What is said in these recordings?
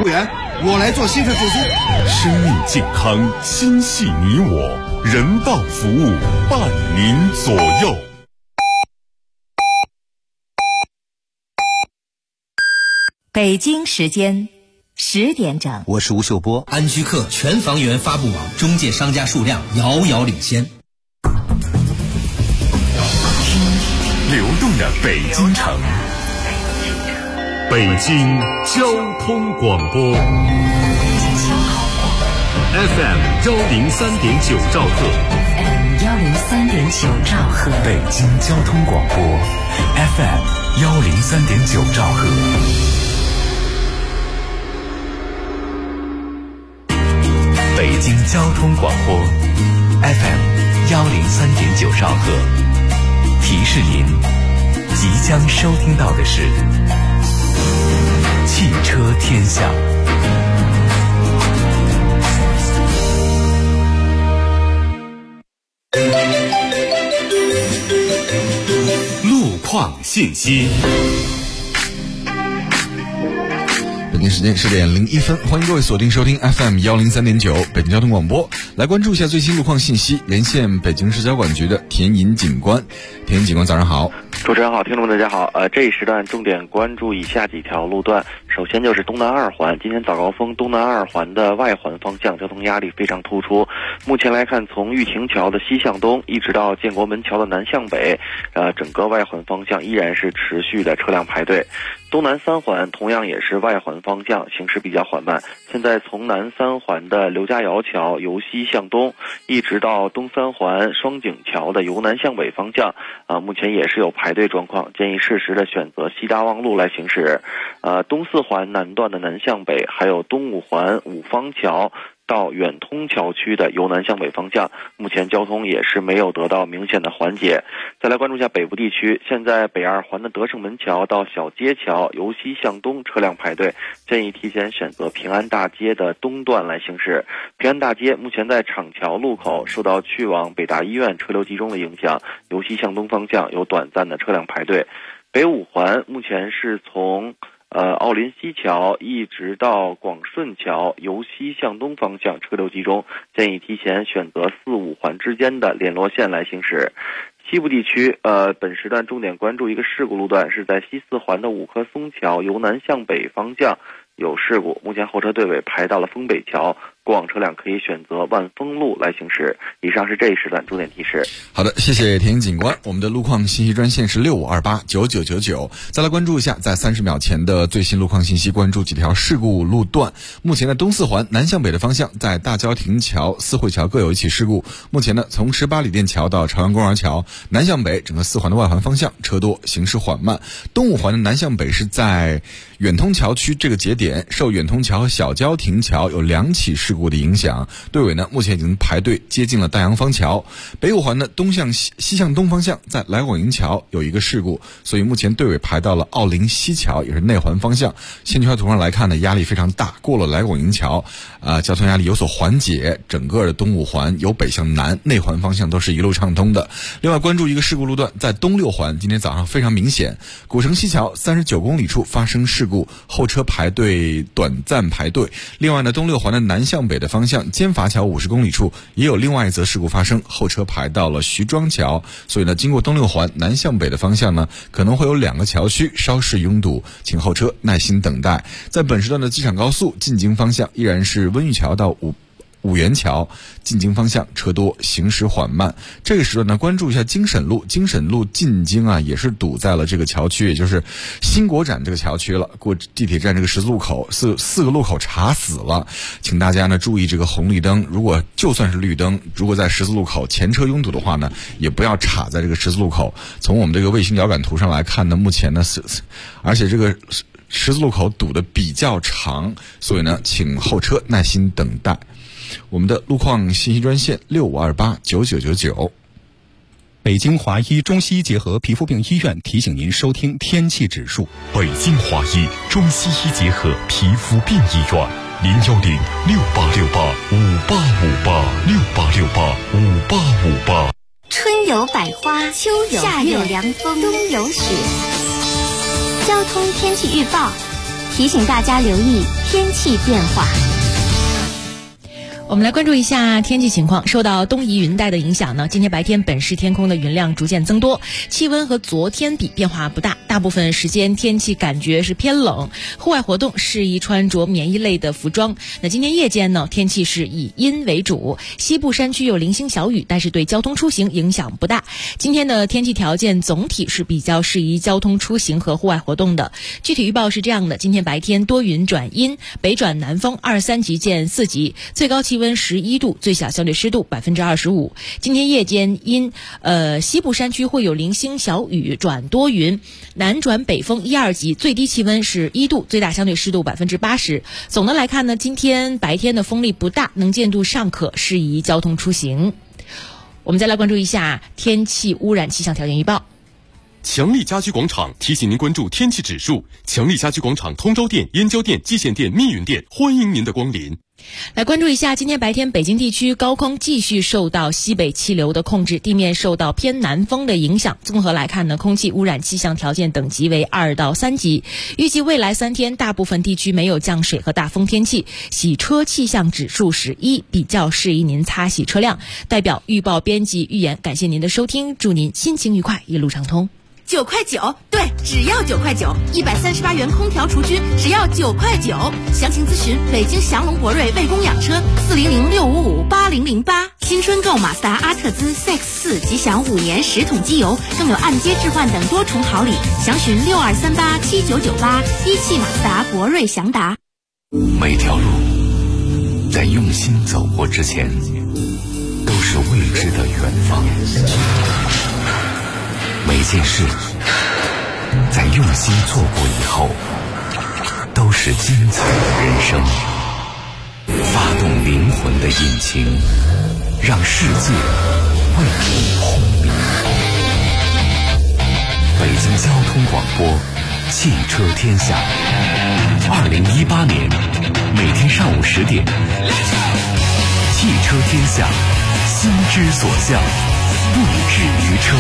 务员，我来做心肺复苏。 生命健康，心系你我，人道服务伴您左右。 北京时间10点整， 我是吴秀波。安居客全房源发布网中介商家数量遥遥领先。 流动的北京城，北京交通广播 FM 103.9兆赫， 103.9兆赫， 北京交通广播 FM 103.9兆赫。北京交通广播 FM 103.9兆赫，提示您即将收听到的是汽车天下。路况信息。 北京时间10点01分，欢迎各位锁定收听 FM 103.9北京交通广播，来关注一下最新路况信息。连线北京市交管局的田银警官。田银警官，早上好。 主持人好，听众们大家好。这一时段重点关注以下几条路段。首先就是东南二环，今天早高峰东南二环的外环方向交通压力非常突出。目前来看，从玉亭桥的西向东一直到建国门桥的南向北，整个外环方向依然是持续的车辆排队。东南三环同样也是外环方向行驶比较缓慢，现在从南三环的刘家窑桥由西向东一直到东三环双井桥的由南向北方向，目前也是有排队状况，建议适时的选择西大望路来行驶。东四环南段的南向北，还有东五环五方桥到远通桥区的由南向北方向，目前交通也是没有得到明显的缓解。再来关注一下北部地区，现在北二环的德胜门桥到小街桥由西向东车辆排队，建议提前选择平安大街的东段来行驶。平安大街目前在厂桥路口受到去往北大医院车流集中的影响，由西向东方向有短暂的车辆排队。北五环目前是从奥林西桥一直到广顺桥由西向东方向车流集中，建议提前选择4、5环之间的联络线来行驶。西部地区本时段重点关注一个事故路段，是在西四环的五棵松桥由南向北方向有事故，目前后车队尾排到了丰北桥，过往车辆可以选择万丰路来行驶。以上是这一时段重点提示。 好的，谢谢田警官。我们的路况信息专线是65289999。再来关注一下在30秒前的最新路况信息，关注几条事故路段。目前的东四环南向北的方向，在大郊亭桥、四惠桥各有一起事故。目前呢，从18里店桥到朝阳公园桥南向北，整个四环的外环方向车多，行驶缓慢。东五环的南向北是在远通桥区这个节点，受远通桥、小郊亭桥有2起事故的影响，队尾呢目前已经排队接近了大洋坊桥。北五环的东向西向东方向，在来广营桥有一个事故，所以目前队尾排到了奥林西桥，也是内环方向。线圈图上来看呢，压力非常大，过了来广营桥交通压力有所缓解，整个的东五环由北向南内环方向都是一路畅通的。另外关注一个事故路段，在东六环今天早上非常明显，古城西桥39公里处发生事故，后车排队短暂排队。另外呢，东六环的南向北的方向，尖筏桥50公里处也有另外一则事故发生，后车排到了徐庄桥，所以呢，经过东六环南向北的方向呢，可能会有2个桥区稍事拥堵，请后车耐心等待。在本时段的机场高速进京方向，依然是温榆桥到五元桥进京方向车多，行驶缓慢。这个时段呢，关注一下京沈路进京也是堵在了这个桥区，也就是新国展这个桥区了。过地铁站这个十字路口四个路口查死了，请大家呢注意这个红绿灯。如果就算是绿灯，如果在十字路口前车拥堵的话呢，也不要插在这个十字路口。从我们这个卫星遥感图上来看呢，目前呢而且这个十字路口堵得比较长，所以呢，请后车耐心等待。我们的路况信息专线65289999。 北京华医中西医结合皮肤病医院提醒您收听天气指数。 北京华医中西医结合皮肤病医院，01068685868586858。 春有百花，秋有夏有凉风，冬有雪。交通天气预报， 提醒大家留意天气变化。 我们来关注一下天气情况。受到东移云带的影响呢，今天白天本市天空的云量逐渐增多，气温和昨天比变化不大，大部分时间天气感觉是偏冷，户外活动适宜穿着棉衣类的服装。那今天夜间呢，天气是以阴为主，西部山区有零星小雨，但是对交通出行影响不大。今天的天气条件总体是比较适宜交通出行和户外活动的。具体预报是这样的：今天白天多云转阴，北转南风2-3级见4级，最高气温11度，最小相对湿度25%。今天夜间因西部山区会有零星小雨转多云，南转北风1-2级，最低气温是1度，最大相对湿度80%。总的来看呢，今天白天的风力不大，能见度尚可，适宜交通出行。我们再来关注一下天气污染气象条件预报。 强力家居广场提醒您关注天气指数。强力家居广场通州店、燕郊店、蓟县店、密云店，欢迎您的光临。 来关注一下，今天白天北京地区高空继续受到西北气流的控制，地面受到偏南风的影响。综合来看呢，空气污染气象条件等级为2到3级。预计未来3天大部分地区没有降水和大风天气，洗车气象指数是1，比较适宜您擦洗车辆。代表预报编辑预言，感谢您的收听，祝您心情愉快，一路畅通。 9块9，对，只要9块9，138元空调厨具只要9块9。详情咨询北京祥龙博瑞魏公养车400-655-8008。新春购马自达阿特兹 CX-4，即享5年10桶机油，更有按揭置换等多重好礼。详询62387998。一汽马自达博瑞祥达。 每条路在用心走过之前，都是未知的远方。每件事在用心做过以后，都是精彩的人生。发动灵魂的引擎，让世界为你轰鸣。北京交通广播，汽车天下。2018年每天上午10点，汽车天下，心之所向，不止于车。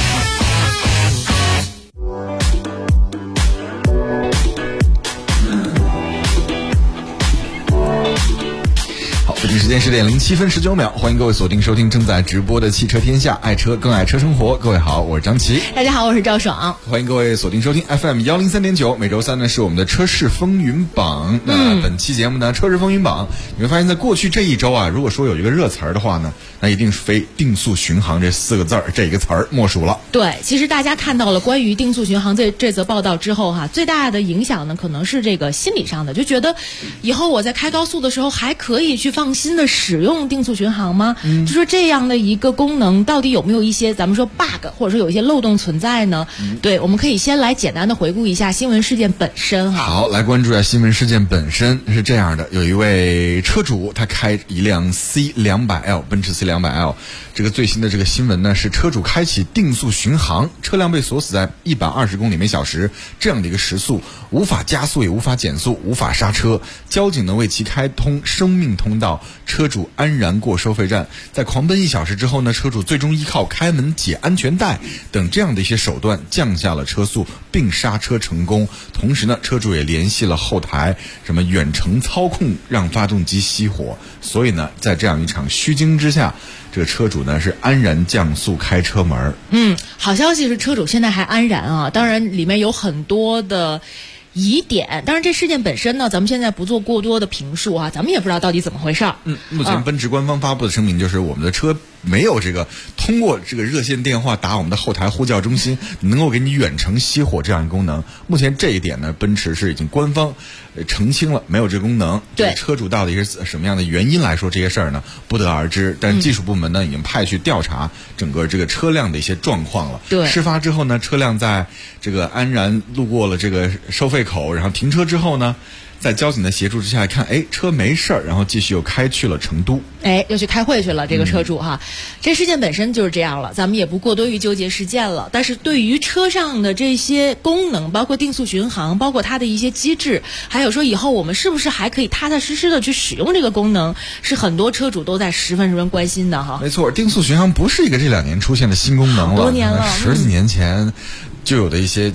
北京时间10点07分19秒，欢迎各位锁定收听正在直播的汽车天下，爱车更爱车生活。各位好，我是张琪。 大家好，我是赵爽。 欢迎各位锁定收听 FM 103.9，每周3呢是我们的车市风云榜。那本期节目呢，车市风云榜，你会发现在过去这一周啊，如果说有一个热词儿的话呢，那一定是非定速巡航这4个字儿这个词儿莫属了。 对，其实大家看到了关于定速巡航这则报道之后哈，最大的影响呢可能是这个心理上的，就觉得以后我在开高速的时候还可以去放心的使用定速巡航吗？就说这样的一个功能到底有没有一些咱们说 bug 或者说有一些漏洞存在呢？对，我们可以先来简单的回顾一下新闻事件本身哈。 好，来关注一下新闻事件本身是这样的，有一位车主他开一辆 C200L 奔驰 C200L， 这个最新的这个新闻呢是车主开启定速巡航，车辆被锁死在120公里每小时这样的一个时速，无法加速也无法减速，无法刹车，交警呢为其开通生命通道，车主安然过收费站。在狂奔1小时之后呢，车主最终依靠开门解安全带等这样的一些手段降下了车速并刹车成功。同时呢，车主也联系了后台，什么远程操控让发动机熄火。所以呢，在这样一场虚惊之下，这个车主呢是安然降速开车门。 好消息是车主现在还安然啊，当然里面有很多的疑点，当然这事件本身呢，咱们现在不做过多的评述啊，咱们也不知道到底怎么回事儿。 目前奔驰官方发布的声明就是我们的车没有这个通过这个热线电话打我们的后台呼叫中心，能够给你远程熄火这样一个功能。目前这一点呢，奔驰是已经官方澄清了，没有这个功能。对，车主到底是什么样的原因来说这些事儿呢，不得而知。但技术部门呢，已经派去调查整个这个车辆的一些状况了。对，事发之后呢，车辆在这个安然路过了这个收费口，然后停车之后呢， 在交警的协助之下，看车没事儿，然后继续又开去了成都。 又去开会去了，这个车主哈，这事件本身就是这样了，咱们也不过多于纠结事件了。但是对于车上的这些功能，包括定速巡航，包括它的一些机制，还有说以后我们是不是还可以踏踏实实的去使用这个功能，是很多车主都在十分关心的哈。 没错，定速巡航不是一个这2年出现的新功能了， 多年了 ，10几年前。就有的一些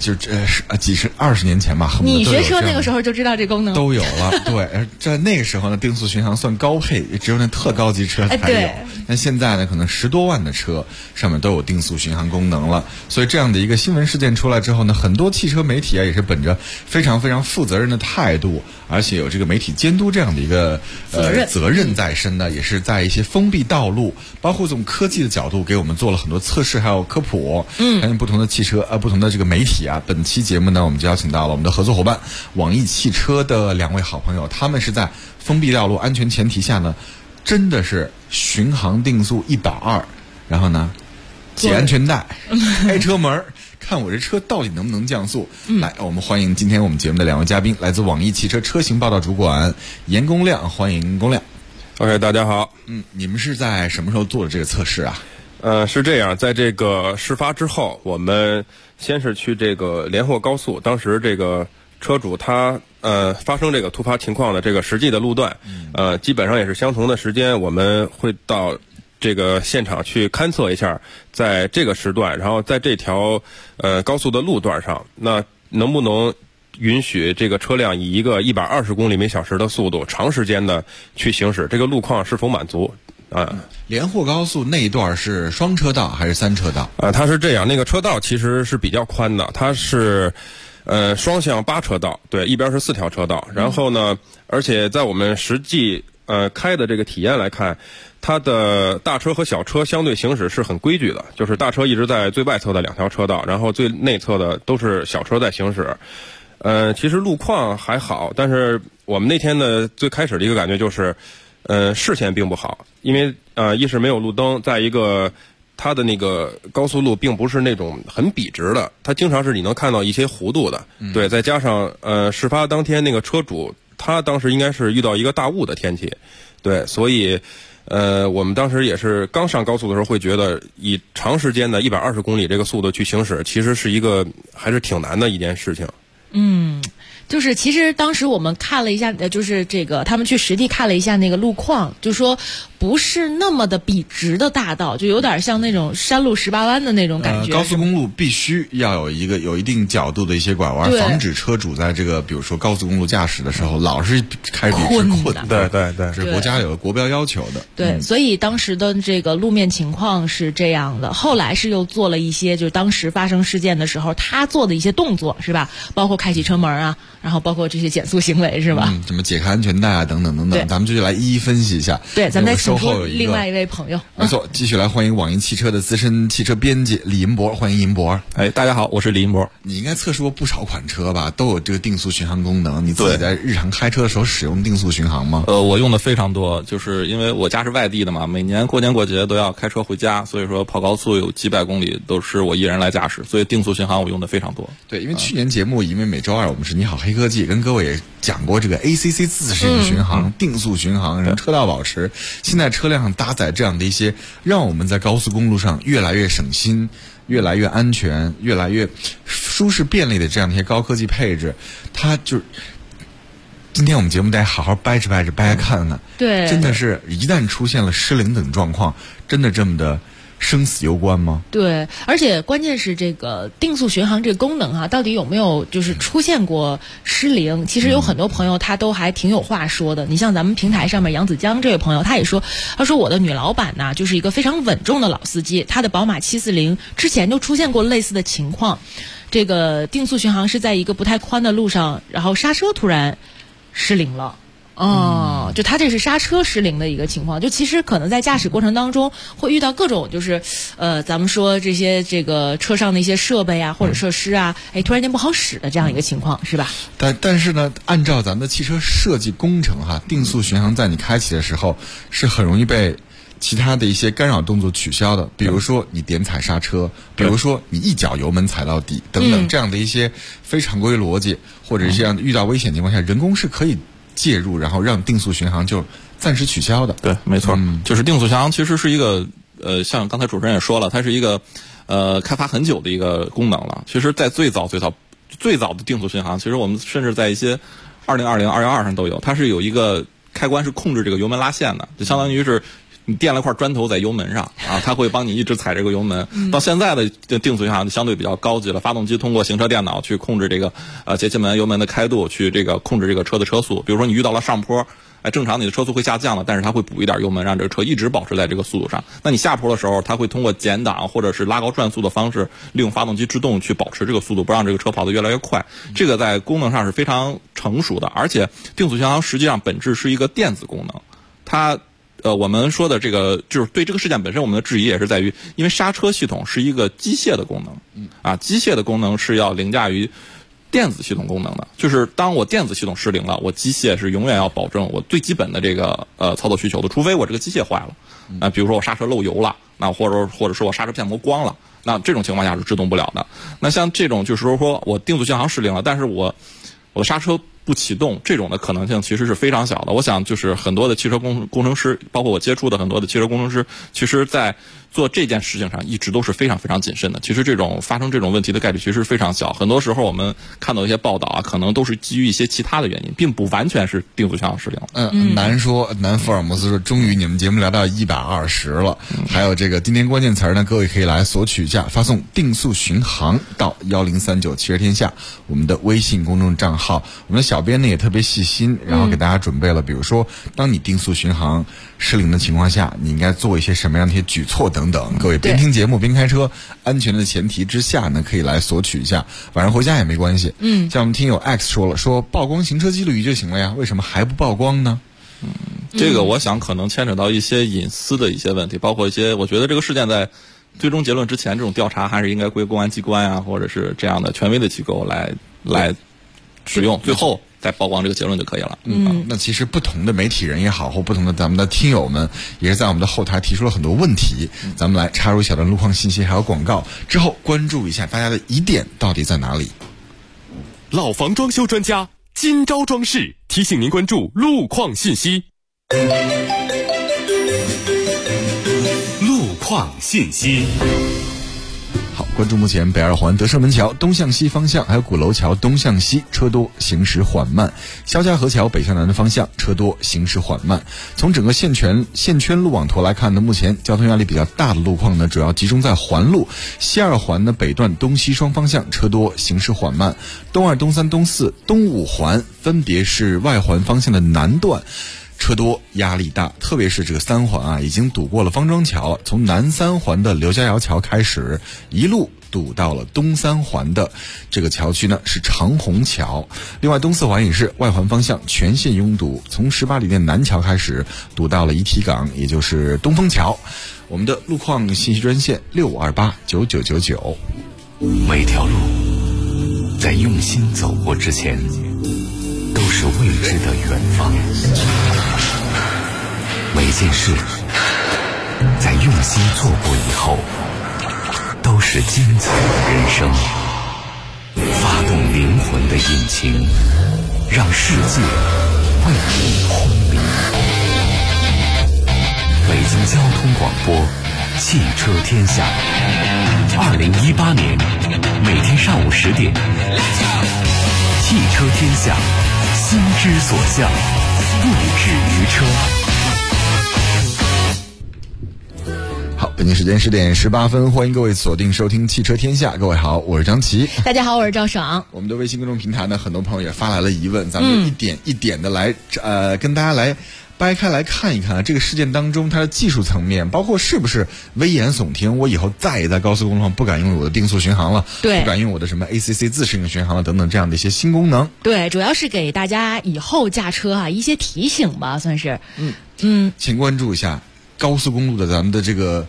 20年前吧， 你学车那个时候就知道这功能都有了。对，在那个时候呢，定速巡航算高配，只有那特高级车才有。但现在呢，可能10多万的车上面都有定速巡航功能了。所以这样的一个新闻事件出来之后呢，很多汽车媒体也是本着非常负责任的态度，而且有这个媒体监督这样的一个责任在身呢，也是在一些封闭道路，包括从科技的角度给我们做了很多测试还有科普。相信不同的汽车不同的这个媒体啊，本期节目呢，我们就邀请到了我们的合作伙伴网易汽车的2位好朋友，他们是在封闭道路安全前提下呢，真的是巡航定速120，然后呢系安全带，开车门，看我这车到底能不能降速。来，我们欢迎今天我们节目的2位嘉宾，来自网易汽车车型报道主管严公亮，欢迎公亮。 OK， 大家好。 你们是在什么时候做的这个测试啊？ 是这样，在这个事发之后，我们先是去这个连霍高速，当时这个车主他发生这个突发情况的这个实际的路段，基本上也是相同的时间，我们会到这个现场去勘测一下，在这个时段，然后在这条高速的路段上，那能不能允许这个车辆以一个120公里每小时的速度长时间的去行驶，这个路况是否满足？ 连霍高速那一段是双车道还是3车道？ 它是这样，那个车道其实是比较宽的，它是双向8车道，对，一边是4条车道。然后呢，而且在我们实际开的这个体验来看，它的大车和小车相对行驶是很规矩的，就是大车一直在最外侧的2条车道，然后最内侧的都是小车在行驶。其实路况还好，但是我们那天的最开始的一个感觉就是视线并不好，因为一是没有路灯，再一个它的那个高速路并不是那种很笔直的，它经常是你能看到一些弧度的。对，再加上事发当天那个车主他当时应该是遇到一个大雾的天气，对，所以我们当时也是刚上高速的时候会觉得以长时间的120公里这个速度去行驶，其实是一个还是挺难的一件事情。 就是其实当时我们看了一下，就是这个他们去实地看了一下那个路况，就说不是那么的笔直的大道，就有点像那种山路18弯的那种感觉。 高速公路必须要有一定角度的一些拐弯，防止车主在这个比如说高速公路驾驶的时候老是开笔直困。 对， 是国家有国标要求的。 对，所以当时的这个路面情况是这样的。后来是又做了一些，就是当时发生事件的时候他做的一些动作，是吧？包括开启车门啊，然后包括这些减速行为，是吧？ 什么解开安全带啊，等等，咱们就来一一分析一下。 对，咱们再请出另外一位朋友。 没错，继续来欢迎网易汽车的资深汽车编辑李银博，欢迎银博。 大家好，我是李银博。 你应该测试过不少款车吧？都有这个定速巡航功能。你自己在日常开车的时候使用定速巡航吗？ 我用的非常多，就是因为我家是外地的嘛，每年过年过节都要开车回家，所以说跑高速有几百公里都是我一人来驾驶，所以定速巡航我用的非常多。 对，因为去年节目，因为每周二我们是你好黑科技，跟各位也讲过这个 ACC 自适应巡航、定速巡航、什么车道保持。现在车辆上搭载这样的一些，让我们在高速公路上越来越省心、越来越安全、越来越舒适便利的这样的一些高科技配置，它就今天我们节目大家好好掰扯看看。 对， 真的是一旦出现了失灵等状况，真的这么的生死攸关吗？ 对，而且关键是这个定速巡航这个功能啊，到底有没有就是出现过失灵？其实有很多朋友他都还挺有话说的。你像咱们平台上面杨子江这位朋友，他也说，他说我的女老板呢，就是一个非常稳重的老司机，她的宝马740之前就出现过类似的情况。这个定速巡航是在一个不太宽的路上，然后刹车突然失灵了。就他这是刹车失灵的一个情况，就其实可能在驾驶过程当中会遇到各种就是咱们说这些这个车上的一些设备啊或者设施啊，突然间不好使的这样一个情况，是吧？ 但是呢，按照咱们的汽车设计工程定速巡航在你开启的时候是很容易被其他的一些干扰动作取消的，比如说你点踩刹车，比如说你一脚油门踩到底等等，这样的一些非常规逻辑，或者是这样遇到危险情况下，人工是可以介入，然后让定速巡航就暂时取消的。 对，没错，就是定速巡航其实是一个像刚才主持人也说了，它是一个开发很久的一个功能了。其实，在最早的定速巡航，其实我们甚至在一些2020、212上都有，它是有一个开关是控制这个油门拉线的，就相当于是你垫了块砖头在油门上啊，它会帮你一直踩这个油门。到现在的定速巡航相对比较高级了，发动机通过行车电脑去控制这个节气门、油门的开度，去这个控制这个车的车速。比如说你遇到了上坡，正常你的车速会下降了，但是它会补一点油门，让这个车一直保持在这个速度上。那你下坡的时候，它会通过减档或者是拉高转速的方式，利用发动机制动去保持这个速度，不让这个车跑得越来越快。这个在功能上是非常成熟的，而且定速巡航实际上本质是一个电子功能。它我们说的这个就是对这个事件本身，我们的质疑也是在于，因为刹车系统是一个机械的功能，机械的功能是要凌驾于电子系统功能的。就是当我电子系统失灵了，我机械是永远要保证我最基本的这个操作需求的，除非我这个机械坏了，比如说我刹车漏油了，那或者说我刹车片膜光了，那这种情况下是制动不了的。那像这种就是说我定速巡航失灵了，但是我的刹车不启动，这种的可能性其实是非常小的。我想就是很多的汽车工程师，包括我接触的很多的汽车工程师，其实在做这件事情上一直都是非常非常谨慎的。其实发生这种问题的概率其实非常小。很多时候我们看到一些报道可能都是基于一些其他的原因，并不完全是定速巡航失灵。 南福尔摩斯说，终于你们节目聊到120了。还有这个今天关键词呢，各位可以来索取一下，发送定速巡航到1039汽车天下我们的微信公众账号。我们的小编呢也特别细心，然后给大家准备了，比如说当你定速巡航失灵的情况下，你应该做一些什么样的一些举措等等。各位边听节目边开车，安全的前提之下呢，可以来索取一下，晚上回家也没关系。像我们听友 X 说了，说曝光行车记录仪就行了呀，为什么还不曝光呢？ 这个我想可能牵扯到一些隐私的一些问题，包括一些我觉得这个事件在最终结论之前，这种调查还是应该归公安机关啊，或者是这样的权威的机构来使用，最后再曝光这个结论就可以了。 那其实不同的媒体人也好，或不同的咱们的听友们，也是在我们的后台提出了很多问题，咱们来插入一小段路况信息还有广告，之后关注一下大家的疑点到底在哪里。 老房装修专家金招装饰提醒您关注路况信息。路况信息。 好，关注目前北二环德胜门桥东向西方向，还有鼓楼桥东向西车多，行驶缓慢；肖家河桥北向南的方向车多，行驶缓慢。从整个线圈路网图来看呢，目前交通压力比较大的路况呢，主要集中在环路西二环的北段东西双方向车多，行驶缓慢；东二、东三、东四、东五环分别是外环方向的南段车多压力大，特别是这个三环已经堵过了方庄桥，从南三环的刘家窑桥开始，一路堵到了东三环的这个桥区呢是长虹桥。另外东四环也是外环方向全线拥堵，从18里店南桥开始堵到了遗体港，也就是东风桥。我们的路况信息专线65289999。 每条路在用心走过之前都是未知的远方，每件事在用心做过以后都是精彩的人生。发动灵魂的引擎，让世界为你轰鸣。北京交通广播汽车天下，2018年每天上午10点，汽车天下，心之所向，不止于车。 好，北京时间10点18分，欢迎各位锁定收听汽车天下。各位好，我是张琪。 大家好，我是赵爽。 我们的微信公众平台呢，很多朋友也发来了疑问，咱们就一点一点的来跟大家来掰开来看一看这个事件当中它的技术层面，包括是不是危言耸听，我以后再也在高速公路上不敢用我的定速巡航了，对，不敢用我的什么 ACC 自适应巡航了等等这样的一些新功能。 对，主要是给大家以后驾车一些提醒吧，算是。 请关注一下高速公路的咱们的这个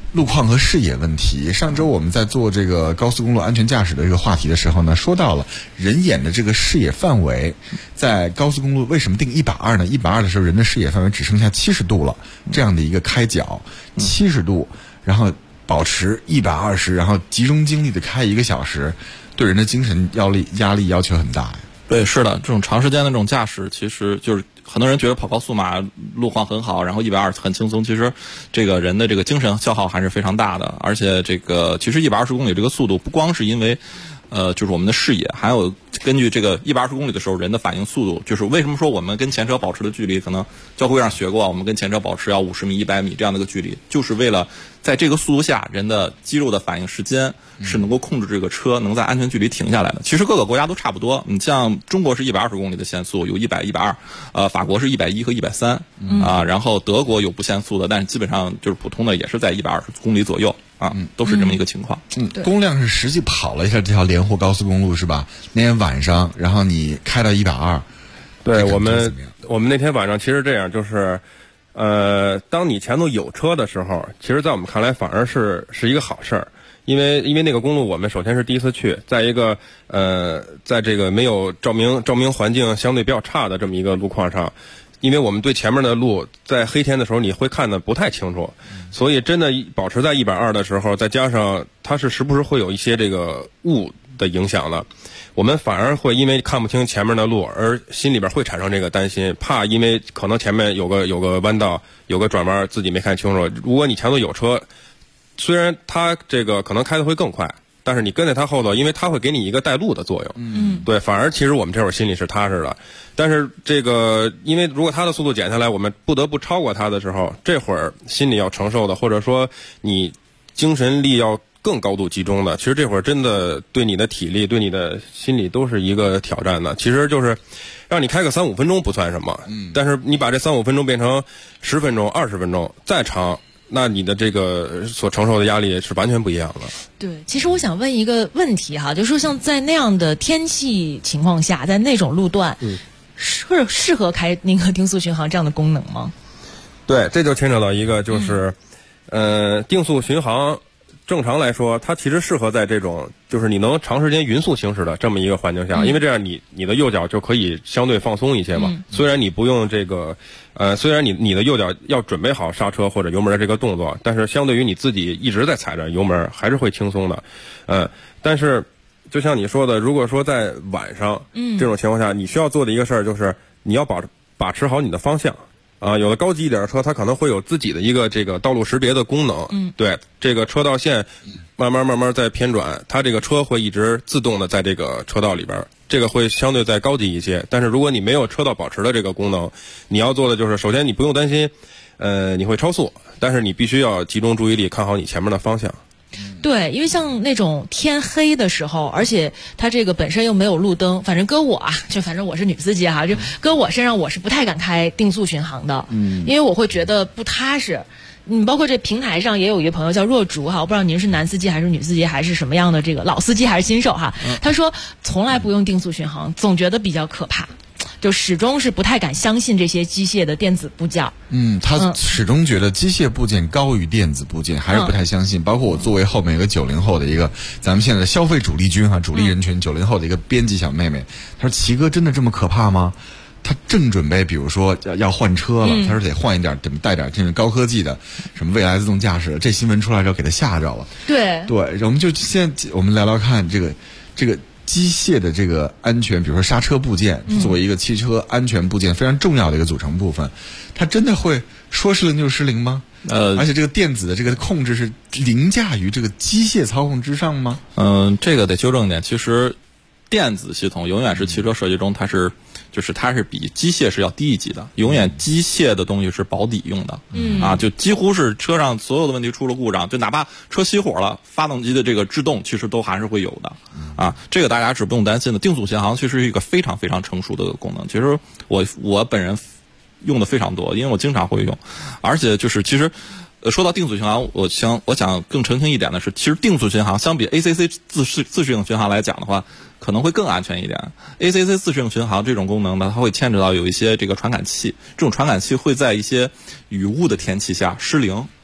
路况和视野问题。上周我们在做这个高速公路安全驾驶的这个话题的时候呢，说到了人眼的这个视野范围，在高速公路为什么定120呢？120的时候，人的视野范围只剩下70度了，这样的一个开角，70度，然后保持120，然后集中精力的开1个小时，对人的精神压力要求很大呀。 对，是的，这种长时间的这种驾驶，其实就是很多人觉得跑高速嘛，路况很好，然后120很轻松。其实这个人的这个精神消耗还是非常大的，而且这个其实120公里这个速度不光是因为就是我们的视野，还有根据这个120公里的时候人的反应速度，就是为什么说我们跟前车保持的距离，可能交会上学过，我们跟前车保持要50米、100米这样的一个距离，就是为了在这个速度下，人的肌肉的反应时间是能够控制这个车能在安全距离停下来的。其实各个国家都差不多，你像中国是120公里的限速，有100、120，法国是110和130，然后德国有不限速的，但是基本上就是普通的也是在120公里左右。都是这么一个情况。 公亮是实际跑了一下这条连沪高速公路是吧？那天晚上，然后你开到120。 对，我们那天晚上其实这样，就是当你前头有车的时候，其实在我们看来反而是一个好事儿，因为那个公路我们首先是第一次去，再一个在这个没有照明环境相对比较差的这么一个路况上。因为我们对前面的路在黑天的时候你会看得不太清楚，所以真的保持在120的时候，再加上它是时不时会有一些这个雾的影响的，我们反而会因为看不清前面的路而心里边会产生这个担心，怕因为可能前面有个弯道，有个转弯自己没看清楚。如果你前头有车，虽然它这个可能开得会更快，但是你跟在它后头，因为它会给你一个带路的作用。对，反而其实我们这会儿心里是踏实的。但是这个，因为如果它的速度减下来，我们不得不超过它的时候，这会儿心里要承受的，或者说你精神力要更高度集中的，其实这会儿真的对你的体力、对你的心理都是一个挑战的。其实就是让你开个3-5分钟不算什么，但是你把这3-5分钟变成10分钟、20分钟，再长。那你的这个所承受的压力是完全不一样的。 对，其实我想问一个问题哈，就是说像在那样的天气情况下，在那种路段，适合开那个定速巡航这样的功能吗？ 对，这就牵扯到一个就是，定速巡航正常来说，它其实适合在这种就是你能长时间匀速行驶的这么一个环境下，因为这样你的右脚就可以相对放松一些嘛。虽然你不用这个，虽然你的右脚要准备好刹车或者油门的这个动作，但是相对于你自己一直在踩着油门，还是会轻松的。但是就像你说的，如果说在晚上这种情况下，你需要做的一个事儿就是你要把持好你的方向。有的高级一点的车，它可能会有自己的一个这个道路识别的功能。对，这个车道线慢慢在偏转，它这个车会一直自动的在这个车道里边，这个会相对再高级一些。但是如果你没有车道保持的这个功能，你要做的就是首先你不用担心你会超速，但是你必须要集中注意力看好你前面的方向。 对，因为像那种天黑的时候，而且它这个本身又没有路灯，反正搁我啊，反正我是女司机哈，就搁我身上我是不太敢开定速巡航的，因为我会觉得不踏实。包括这平台上也有一个朋友叫若竹哈，我不知道您是男司机还是女司机还是什么样的这个老司机还是新手哈，他说从来不用定速巡航，总觉得比较可怕。就始终是不太敢相信这些机械的电子部件。 他始终觉得机械部件高于电子部件，还是不太相信。包括我作为后面一个90后的一个咱们现在的消费主力军主力人群90后的一个编辑小妹妹，她说齐哥真的这么可怕吗？他正准备比如说要换车了，他说得换一点带点这种高科技的什么未来自动驾驶，这新闻出来之后给他吓着了。对，我们就现在我们聊聊看这个机械的这个安全，比如说刹车部件，作为一个汽车安全部件非常重要的一个组成部分，它真的会说失灵就失灵吗？而且这个电子的这个控制是凌驾于这个机械操控之上吗？ 这个得纠正一点，其实电子系统永远是汽车设计中它是比机械是要低一级的，永远机械的东西是保底用的。就几乎是车上所有的问题出了故障，就哪怕车熄火了，发动机的这个制动其实都还是会有的。这个大家是不用担心的。定速巡航其实是一个非常非常成熟的功能，其实我本人用的非常多，因为我经常会用，而且就是其实。说到定速巡航，我想更澄清一点的是，其实定速巡航相比 ACC 自适应巡航来讲的话，可能会更安全一点。ACC 自适应巡航这种功能呢，它会牵扯到有一些这个传感器，这种传感器会在一些雨雾的天气下失灵。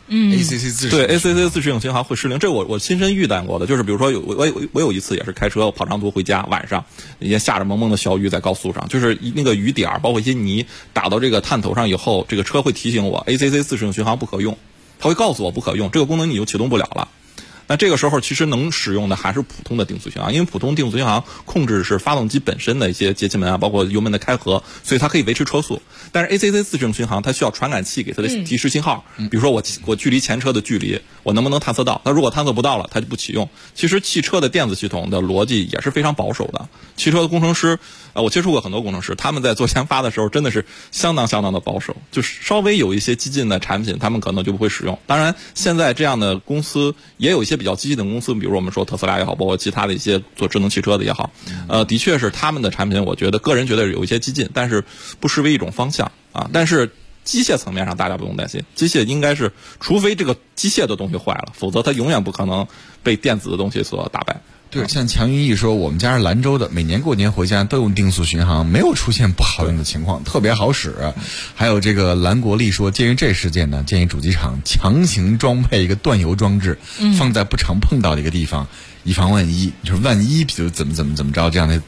ACC 自适应对 ACC 自适应巡航会失灵，这我亲身遇到过的。就是比如说我有一次也是开车跑长途回家，晚上也下着蒙蒙的小雨在高速上，就是那个雨点包括一些泥打到这个探头上以后，这个车会提醒我 ACC 自适应巡航不可用，它会告诉我不可用，这个功能你就启动不了了。那这个时候其实能使用的还是普通的定速巡航，因为普通定速巡航控制是发动机本身的一些节气门啊，包括油门的开合，所以它可以维持车速。但是 ACC 自适应巡航它需要传感器给它的提示信号，比如说我距离前车的距离，我能不能探测到？那如果探测不到了，它就不启用。其实汽车的电子系统的逻辑也是非常保守的。汽车的工程师，我接触过很多工程师，他们在做研发的时候真的是相当的保守，就是稍微有一些激进的产品，他们可能就不会使用。当然，现在这样的公司也有一些比较激进的公司，比如我们说特斯拉也好，包括其他的一些做智能汽车的也好，的确是他们的产品，我个人觉得有一些激进，但是不失为一种方向啊。但是机械层面上大家不用担心，机械应该是除非这个机械的东西坏了，否则它永远不可能被电子的东西所打败。 对，像强云一说，我们家是兰州的，每年过年回家都用定速巡航，没有出现不好用的情况，特别好使。还有这个蓝国立说，鉴于这事件呢，建议主机厂强行装配一个断油装置，放在不常碰到的一个地方，以防万一。就是万一比如怎么着这样的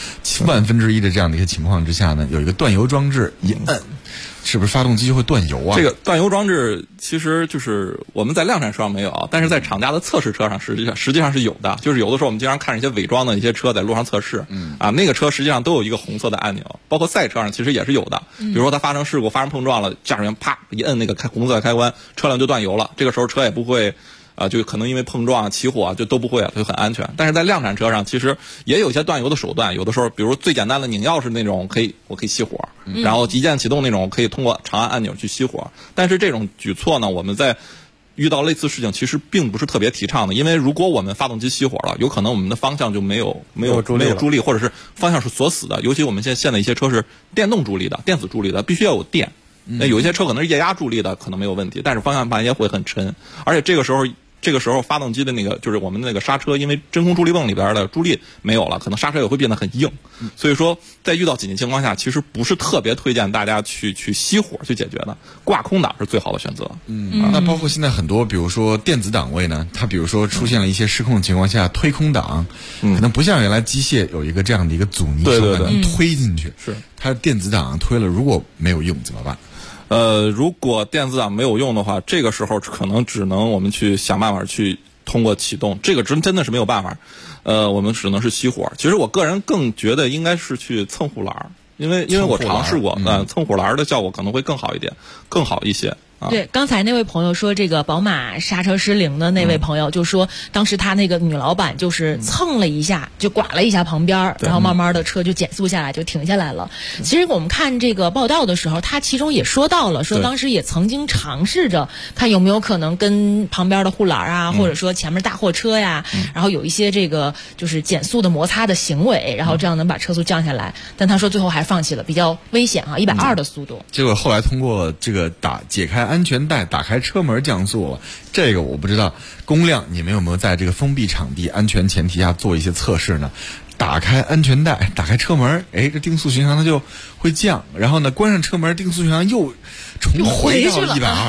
1/1000的这样的一个情况之下呢，有一个断油装置一摁，是不是发动机就会断油啊？ 这个断油装置其实就是我们在量产车上没有，但是在厂家的测试车上实际上是有的。就是有的时候我们经常看一些伪装的一些车在路上测试，那个车实际上都有一个红色的按钮，包括赛车上其实也是有的。比如说它发生事故、发生碰撞了，驾驶员啪一摁那个红色的开关，车辆就断油了。这个时候车也不会。就可能因为碰撞起火就都不会就很安全。但是在量产车上其实也有一些断油的手段，有的时候比如最简单的拧钥匙那种我可以熄火，然后一键启动那种可以通过长按按钮去熄火。但是这种举措呢，我们在遇到类似事情其实并不是特别提倡的，因为如果我们发动机熄火了，有可能我们的方向就没有助力，或者是方向是锁死的。尤其我们现在一些车是电动助力的、电子助力的，必须要有电。那有一些车可能是液压助力的，可能没有问题，但是方向盘也会很沉，而且这个时候发动机的那个就是我们那个刹车，因为真空助力泵里边的助力没有了，可能刹车也会变得很硬。所以说在遇到紧急情况下，其实不是特别推荐大家去熄火去解决的，挂空挡是最好的选择。 那包括现在很多比如说电子档位呢，它比如说出现了一些失控的情况下，推空挡可能不像原来机械有一个这样的一个阻尼手感能推进去， 是它电子档推了如果没有用怎么办？ 如果电子档没有用的话，这个时候可能只能我们去想办法去通过启动，这个真的是没有办法。我们只能是熄火。其实我个人更觉得应该是去蹭护栏，因为我尝试过，蹭护栏的效果可能会更好一些。 对，刚才那位朋友说这个宝马刹车失灵的那位朋友就说，当时他那个女老板就是蹭了一下，就剐了一下旁边，然后慢慢的车就减速下来，就停下来了。其实我们看这个报道的时候，他其中也说到了，说当时也曾经尝试着看有没有可能跟旁边的护栏啊，或者说前面大货车呀，然后有一些这个就是减速的摩擦的行为，然后这样能把车速降下来。但他说最后还是放弃了，比较危险啊，120的速度。 结果后来通过这个解开安全带，打开车门降速了。这个我不知道公亮你们有没有在这个封闭场地安全前提下做一些测试呢？打开安全带，打开车门，这定速巡航它就会降，然后呢关上车门，定速巡航又重回到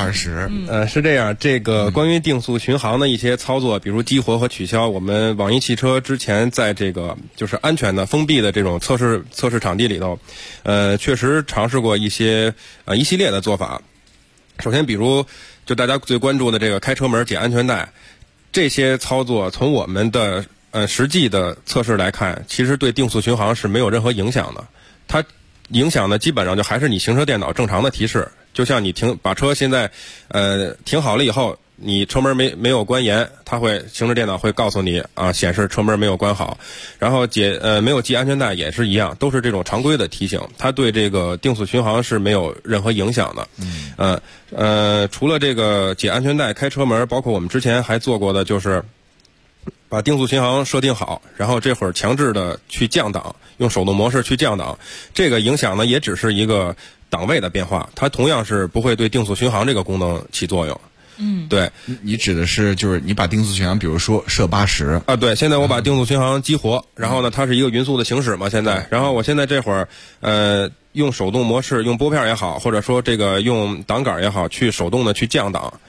120。 是这样，这个关于定速巡航的一些操作，比如激活和取消，我们网易汽车之前在这个就是安全的封闭的这种测试场地里头，确实尝试过一些一系列的做法。首先比如就大家最关注的这个开车门解安全带，这些操作从我们的实际的测试来看，其实对定速巡航是没有任何影响的。它影响的基本上就还是你行车电脑正常的提示，就像你把车现在停好了以后，你车门没有关严，它会行车电脑会告诉你显示车门没有关好。然后没有系安全带也是一样，都是这种常规的提醒，它对这个定速巡航是没有任何影响的。除了这个解安全带、开车门，包括我们之前还做过的就是把定速巡航设定好，然后这会儿强制的去降档，用手动模式去降档，这个影响呢也只是一个档位的变化，它同样是不会对定速巡航这个功能起作用。对， 你指的是就是你把定速巡航比如说设80 啊，对，现在我把定速巡航激活，然后呢它是一个匀速的行驶嘛现在，然后我现在这会儿用手动模式，用拨片也好，或者说这个用档杆也好，去手动的去降档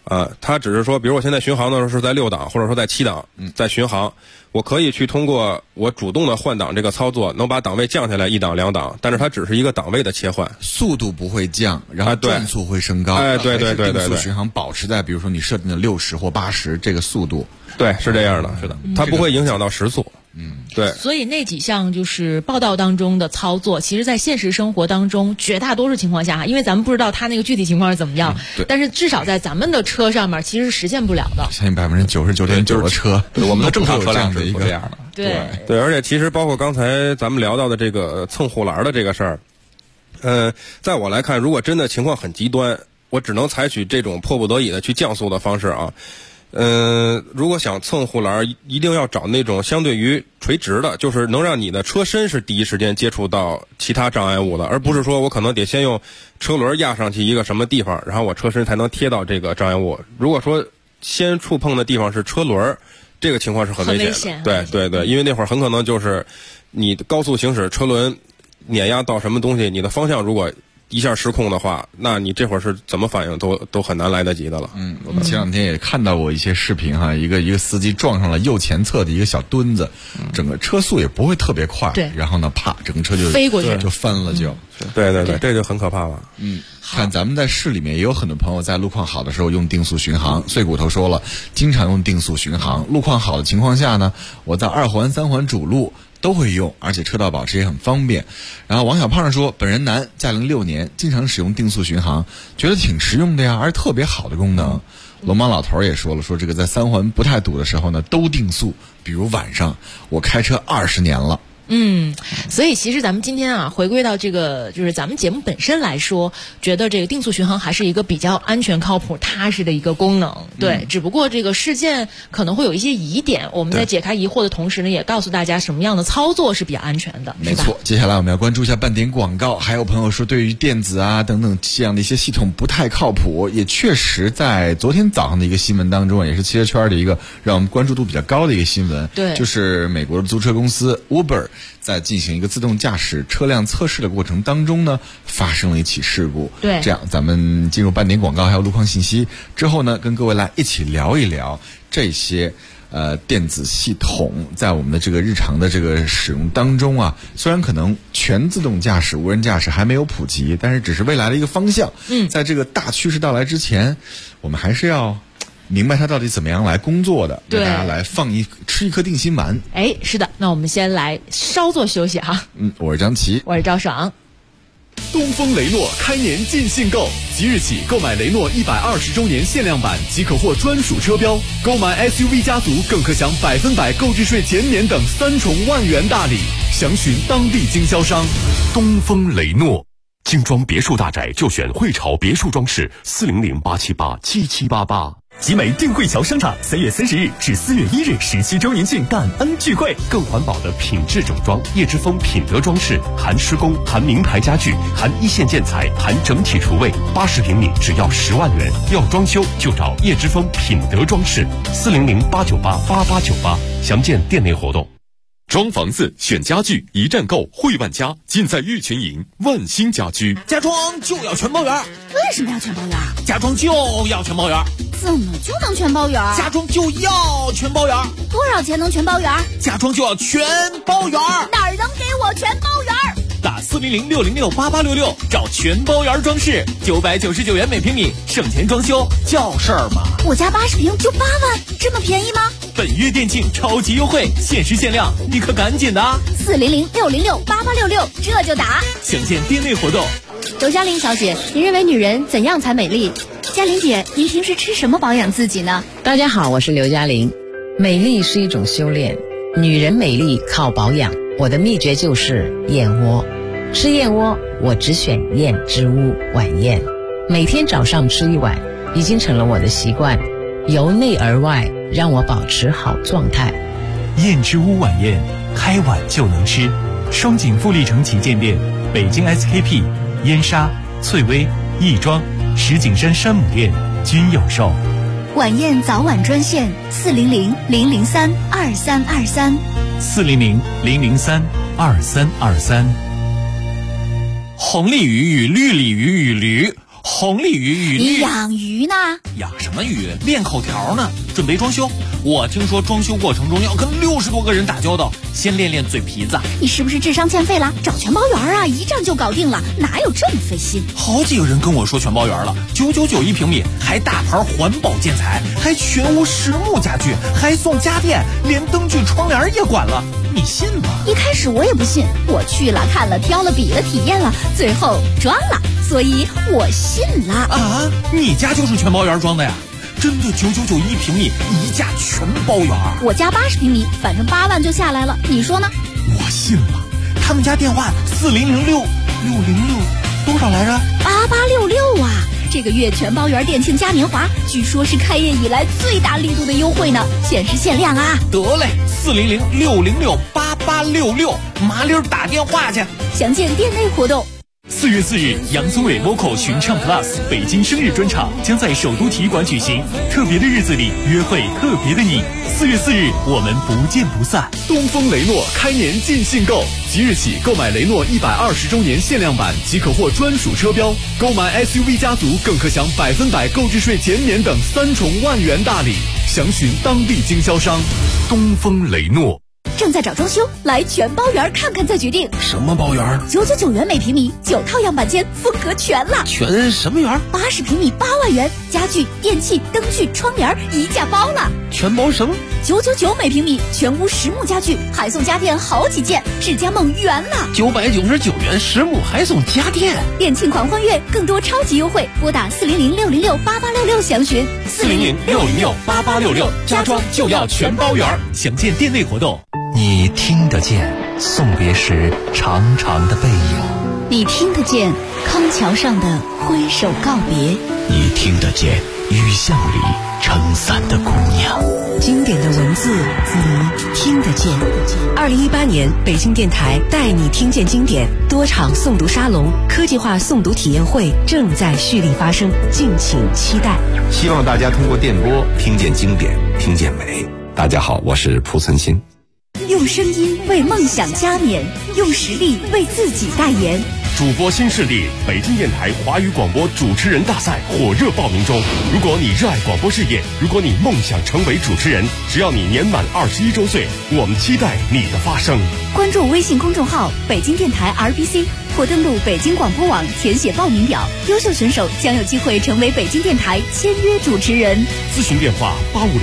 它只是说，比如我现在巡航的时候是在6档，或者说在7档，在巡航，我可以去通过我主动的换挡这个操作，能把档位降下来1档2档，但是它只是一个档位的切换， 速度不会降，然后转速会升高。 对， 定速巡航保持在比如说你设定的60或80这个速度。 对，是这样的，是的，它不会影响到时速。对。 所以那几项就是报道当中的操作，其实在现实生活当中绝大多数情况下，因为咱们不知道它那个具体情况是怎么样，但是至少在咱们的车上面其实是实现不了的。 相信99.9%的车， 我们的正常车辆是不这样的。 对， 而且其实包括刚才咱们聊到的这个蹭护栏的这个事儿，在我来看，如果真的情况很极端，我只能采取这种迫不得已的去降速的方式啊。如果想蹭护栏，一定要找那种相对于垂直的，就是能让你的车身是第一时间接触到其他障碍物的，而不是说我可能得先用车轮压上去一个什么地方，然后我车身才能贴到这个障碍物。如果说先触碰的地方是车轮，这个情况是很危险的。对，因为那会儿很可能就是你高速行驶，车轮碾压到什么东西，你的方向如果一下失控的话，那你这会儿是怎么反应都很难来得及的了。 我们前两天也看到过一些视频哈，一个司机撞上了右前侧的一个小墩子，整个车速也不会特别快， 对， 然后呢，啪，整个车就飞过去， 就翻了就。 对，这就很可怕了。 看咱们在市里面也有很多朋友在路况好的时候用定速巡航。碎骨头说了，经常用定速巡航，路况好的情况下呢，我在2环3环主路都会用，而且车道保持也很方便。然后王小胖说，本人男，驾龄6年，经常使用定速巡航，觉得挺实用的呀，而且特别好的功能。龙猫老头也说了，说这个在3环不太堵的时候呢，都定速，比如晚上，我开车20年了。 所以其实咱们今天啊，回归到这个就是咱们节目本身来说，觉得这个定速巡航还是一个比较安全、靠谱、踏实的一个功能。对，只不过这个事件可能会有一些疑点，我们在解开疑惑的同时呢，也告诉大家什么样的操作是比较安全的。 没错，接下来我们要关注一下半点广告。还有朋友说，对于电子啊等等这样的一些系统不太靠谱，也确实在昨天早上的一个新闻当中，也是汽车圈的一个让我们关注度比较高的一个新闻。 对， 就是美国的租车公司 Uber。在进行一个自动驾驶车辆测试的过程当中呢，发生了一起事故。 对， 这样咱们进入半点广告还有路况信息之后呢，跟各位来一起聊一聊这些电子系统在我们的这个日常的这个使用当中啊，虽然可能全自动驾驶、无人驾驶还没有普及，但是只是未来的一个方向。在这个大趋势到来之前，我们还是要明白它到底怎么样来工作的，给大家来吃一颗定心丸。 是的，那我们先来稍作休息哈。 我是张琪， 我是赵爽。 东风雷诺开年尽兴购，即日起购买雷诺120周年限量版即可获专属车标，购买 SUV 家族更可享100%购置税减免等3重万元大礼，详询当地经销商。 东风雷诺。精装别墅大宅就选汇潮别墅装饰，400-878-7788。 集美定汇桥商场3月30日至4月1日17周年庆感恩聚会， 更环保的品质整装，叶之峰品德装饰，含施工，含名牌家具，含一线建材，含整体厨卫，80平米只要10万元。要装修就找叶之峰品德装饰，400-898-8898，详见店内活动。装房子选家具一站购，汇万家，尽在玉泉营万兴家居。 家装就要全包圆。 为什么要全包圆？ 家装就要全包圆。 怎么就能全包圆？ 家装就要全包圆。 多少钱能全包圆？ 家装就要全包圆。 哪儿能给我全包圆？ 打400-606-8866找全包圆装饰，999元每平米，省钱装修叫事儿嘛。 我家80平就8万，这么便宜吗？ 本月店庆超级优惠，限时限量，你可赶紧的 ！400-606-8866，这就打。 详见店内活动。 刘嘉玲小姐，您认为女人怎样才美丽？ 嘉玲姐，您平时吃什么保养自己呢？ 大家好，我是刘嘉玲。美丽是一种修炼，女人美丽靠保养。我的秘诀就是燕窝。吃燕窝，我只选燕之屋晚宴，每天早上吃1碗，已经成了我的习惯，由内而外让我保持好状态。 燕之屋晚宴，开碗就能吃。双井富力城旗舰店、北京 SKP、燕莎、翠微、亦庄、石景山山姆店均有售。 晚宴早晚专线400-003-2323。 400-003-2323。 红鲤鱼与绿鲤鱼与驴， 红鲤鱼你养鱼呢？ 养什么鱼？练口条呢，准备装修。我听说装修过程中要跟60多个人打交道，先练练嘴皮子。 你是不是智商欠费了？找全包园啊，一站就搞定了，哪有这么费心？ 好几个人跟我说全包园了，999一平米，还大牌环保建材，还全屋实木家具，还送家电，连灯具窗帘也管了，你信吗？ 一开始我也不信，我去了看了挑了比了体验了，最后装了，所以我信了啊！你家就是全包园装的呀？真的999一平米，一价全包园。 我家80平米，反正8万就下来了，你说呢？ 我信了。他们家电话4006多少来着 ？8866啊！这个月全包园店庆嘉年华，据说是开业以来最大力度的优惠呢，限时限量啊！ 得嘞，40068866，麻溜打电话去。 详见店内活动。 4月4日，杨宗纬 Vocal 群唱 Plus 北京生日专场将在首都体育馆举行。特别的日子里，约会特别的你。4月4日，我们不见不散。 东风雷诺开年尽兴购，即日起购买雷诺120周年限量版即可获专属车标，购买 SUV 家族更可享100%购置税减免等3重万元大礼。详询当地经销商。 东风雷诺。 正在找装修，来全包园看看再决定。 什么包园 ？999元每平米，9套样板间，风格全了。 全什么园 ？80平米8万元，家具、电器、灯具、窗帘一价包了。 全包什么 ？999每平米，全屋实木家具，还送家电好几件，智家梦圆了。 999元实木还送家电， 店庆狂欢月，更多超级优惠，拨打400-606-8866详询。 400-606-8866，家装就要全包园。详见店内活动。 你听得见送别时长长的背影， 你听得见康桥上的挥手告别， 你听得见雨巷里撑伞的姑娘。 经典的文字你听得见。2018年北京电台带你听见经典多场诵读沙龙、科技化诵读体验会正在蓄力发生，敬请期待。 希望大家通过电波听见经典，听见美。大家好，我是蒲存昕。 用声音为梦想加冕，用实力为自己代言。 主播新势力北京电台华语广播主持人大赛火热报名中。如果你热爱广播事业，如果你梦想成为主持人，只要你年满21周岁，我们期待你的发声。 关注微信公众号北京电台 RBC， 或登录北京广播网填写报名表，优秀选手将有机会成为北京电台签约主持人。 咨询电话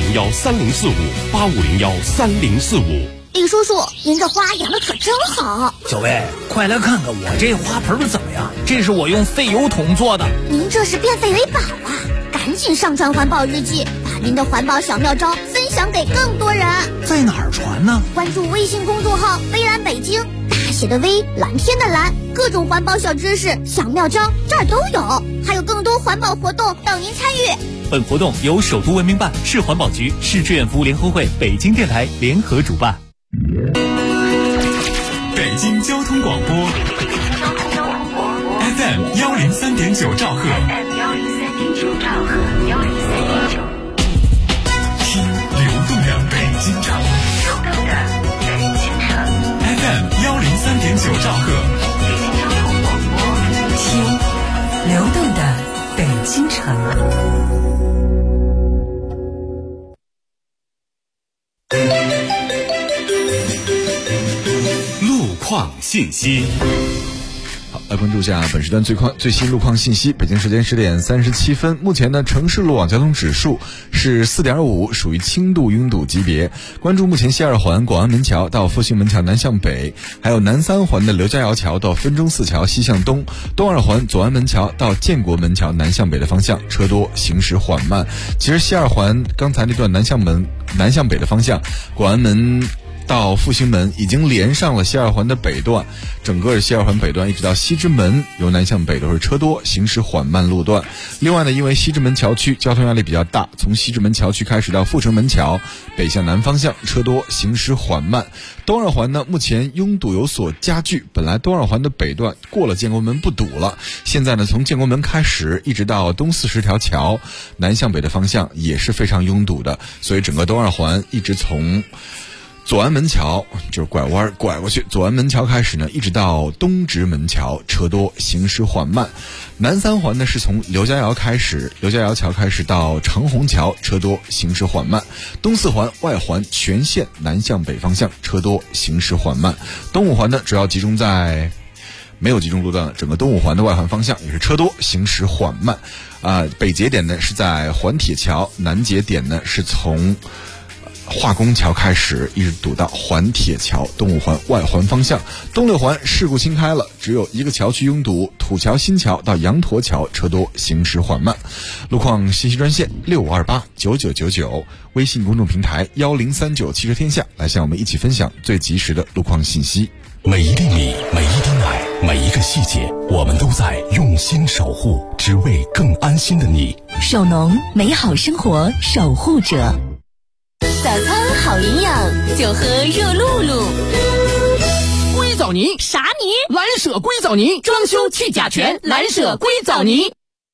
85013045，85013045。 李叔叔，您这花养的可真好。 小薇，快来看看我这花盆怎么样？这是我用废油桶做的。 您这是变废为宝啊！赶紧上传环保日记，把您的环保小妙招分享给更多人。 在哪儿传呢？ 关注微信公众号微蓝北京，大写的微，蓝天的蓝，各种环保小知识、小妙招这儿都有，还有更多环保活动等您参与。 本活动由首都文明办、市环保局、市志愿服务联合会、北京电台联合主办。 北京交通广播 FM 103.9兆赫，听流动的北京城，FM 103.9兆赫， 听流动的北京城。 况信息。 好，来关注一下本时段最新路况信息。北京时间10点37分，目前呢，城市路网交通指数是4.5，属于轻度拥堵级别。关注目前西二环广安门桥到复兴门桥南向北，还有南三环的刘家窑桥到分钟寺桥西向东，东二环左安门桥到建国门桥南向北的方向车多，行驶缓慢。其实西二环刚才那段南向北的方向，广安门到复兴门已经连上了西二环的北段，整个西二环北段一直到西直门由南向北都是车多，行驶缓慢路段。另外呢，因为西直门桥区交通压力比较大，从西直门桥区开始到阜成门桥北向南方向车多，行驶缓慢。东二环呢，目前拥堵有所加剧，本来东二环的北段过了建国门不堵了，现在呢，从建国门开始一直到东40条桥南向北的方向也是非常拥堵的，所以整个东二环一直从左安门桥就是拐弯拐过去，左安门桥开始呢，一直到东直门桥车多，行驶缓慢。南三环呢是从刘家窑桥开始到长虹桥车多，行驶缓慢。东四环外环全线南向北方向车多，行驶缓慢。东五环呢主要集中在没有集中路段，整个东五环的外环方向也是车多，行驶缓慢。北节点呢是在环铁桥，南节点呢是从化工桥开始一直堵到环铁桥，东五环外环方向。东六环事故新开了，只有一个桥区拥堵，土桥新桥到羊驼桥车多，行驶缓慢。路况信息专线65289999，微信公众平台1039汽车天下，来向我们一起分享最及时的路况信息。 每一粒米，每一滴奶，每一个细节，我们都在用心守护，只为更安心的你。 首农，美好生活守护者。 早餐好营养，就喝热露露。 硅藻泥啥泥？ 蓝舍硅藻泥，装修去甲醛，蓝舍硅藻泥。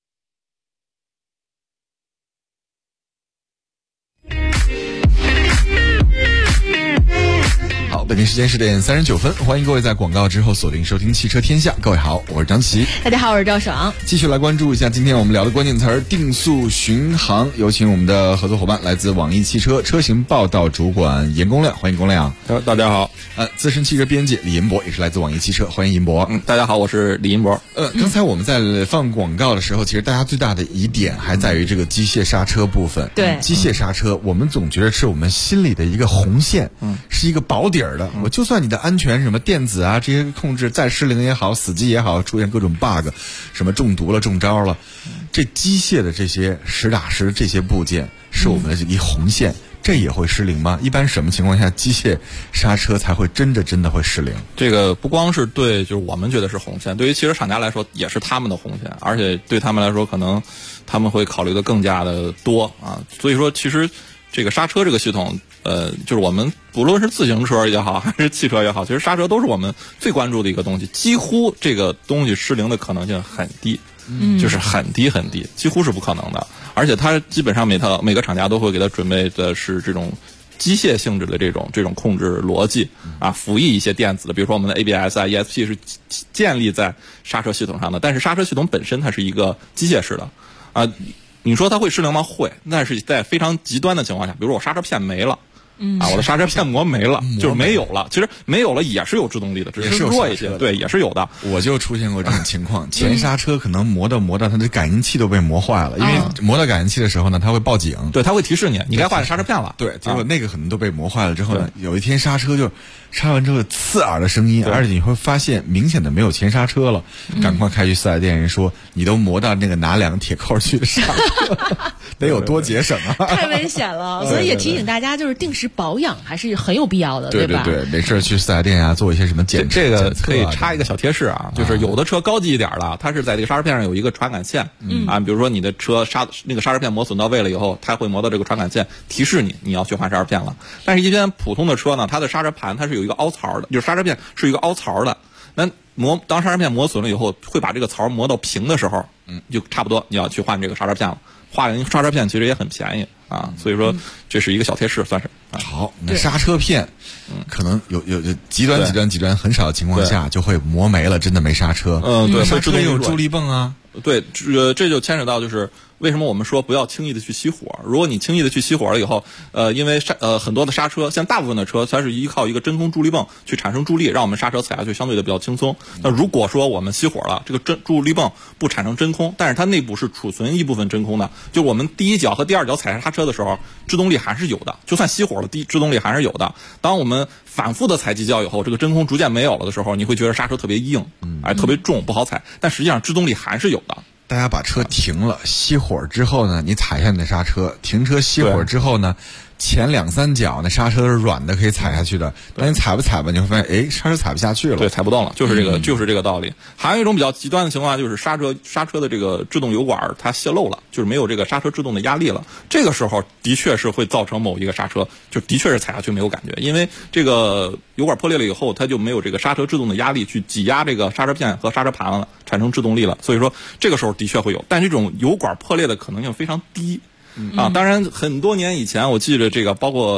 好，北京时间10点39分，欢迎各位在广告之后锁定收听汽车天下。各位好，我是张琪。 大家好，我是赵爽。 继续来关注一下今天我们聊的关键词儿，定速巡航。有请我们的合作伙伴，来自网易汽车车型报道主管严公亮，欢迎公亮。 大家好。 资深汽车编辑李银博也是来自网易汽车，欢迎银博。 大家好，我是李银博。 刚才我们在放广告的时候，其实大家最大的疑点还在于这个机械刹车部分。 对， 机械刹车，我们总觉得是我们心里的一个红线，是一个保底儿的。我就算你的安全什么电子啊这些控制再失灵也好，死机也好，出现各种 bug， 什么中毒了中招了，这机械的这些实打实的这些部件是我们的一红线，这也会失灵吗？一般什么情况下机械刹车才会真的会失灵？ 这个不光是对就是我们觉得是红线，对于汽车厂家来说也是他们的红线，而且对他们来说可能他们会考虑的更加的多啊。所以说其实这个刹车这个系统就是我们不论是自行车也好还是汽车也好，其实刹车都是我们最关注的一个东西，几乎这个东西失灵的可能性很低，就是很低很低，几乎是不可能的。而且它基本上每个厂家都会给它准备的是这种机械性质的这种控制逻辑啊，辅以一些电子的，比如说我们的 ABS 啊 ESP 是建立在刹车系统上的，但是刹车系统本身它是一个机械式的啊。你说它会失灵吗？会，但是在非常极端的情况下，比如说我刹车片没了，我的刹车片膜没了，就是没有了。其实没有了也是有制动力的，只是弱一些，对，也是有的。 我就出现过这种情况，前刹车可能磨到它的感应器都被磨坏了，因为磨到感应器的时候呢，它会报警， 对，它会提示你该换刹车片了。 对，结果那个可能都被磨坏了之后呢，有一天刹车就刹完之后刺耳的声音，而且你会发现明显的没有前刹车了，赶快开去4S店，人说你都磨到那个拿2个铁扣去的刹车，得有多节省啊！ 太危险了，所以也提醒大家，就是定时保养还是很有必要的， 对吧？ 对，没事去4S店啊，做一些什么检测。 这个可以插一个小贴士啊，就是有的车高级一点了，它是在这个刹车片上有一个传感线，比如说你的车那个刹车片磨损到位了以后，它会磨到这个传感线，提示你要去换刹车片了。但是一般普通的车呢，它的刹车盘它是有一个凹槽的，就是刹车片是一个凹槽的。那当刹车片磨损了以后，会把这个槽磨到平的时候，就差不多你要去换这个刹车片了。换刹车片其实也很便宜啊，所以说这是一个小贴士，算是。 好，那刹车片可能有极端很少的情况下就会磨没了，真的没刹车。 对， 刹车有助力泵啊。 对，这就牵扯到就是为什么我们说不要轻易的去熄火。如果你轻易的去熄火了以后，因为很多的刹车，像大部分的车，它是依靠一个真空助力泵去产生助力，让我们刹车踩下去相对的比较轻松。那如果说我们熄火了，这个助力泵不产生真空，但是它内部是储存一部分真空的，就我们第一脚和第二脚踩刹车的时候，制动力还是有的，就算熄火了，制动力还是有的。当我们反复的踩几脚以后，这个真空逐渐没有了的时候，你会觉得刹车特别硬，特别重，不好踩，但实际上制动力还是有的。 大家把车停了，熄火之后呢，你踩一下你的刹车，停车熄火之后呢，前2-3脚那刹车是软的，可以踩下去的。但你踩吧，你会发现，刹车踩不下去了。 对，踩不动了，就是这个道理。还有一种比较极端的情况，就是刹车的这个制动油管它泄漏了，就是没有这个刹车制动的压力了。这个时候的确是会造成某一个刹车就的确是踩下去没有感觉，因为这个油管破裂了以后，它就没有这个刹车制动的压力去挤压这个刹车片和刹车盘了，产生制动力了。所以说这个时候的确会有，但这种油管破裂的可能性非常低。当然很多年以前我记得这个包括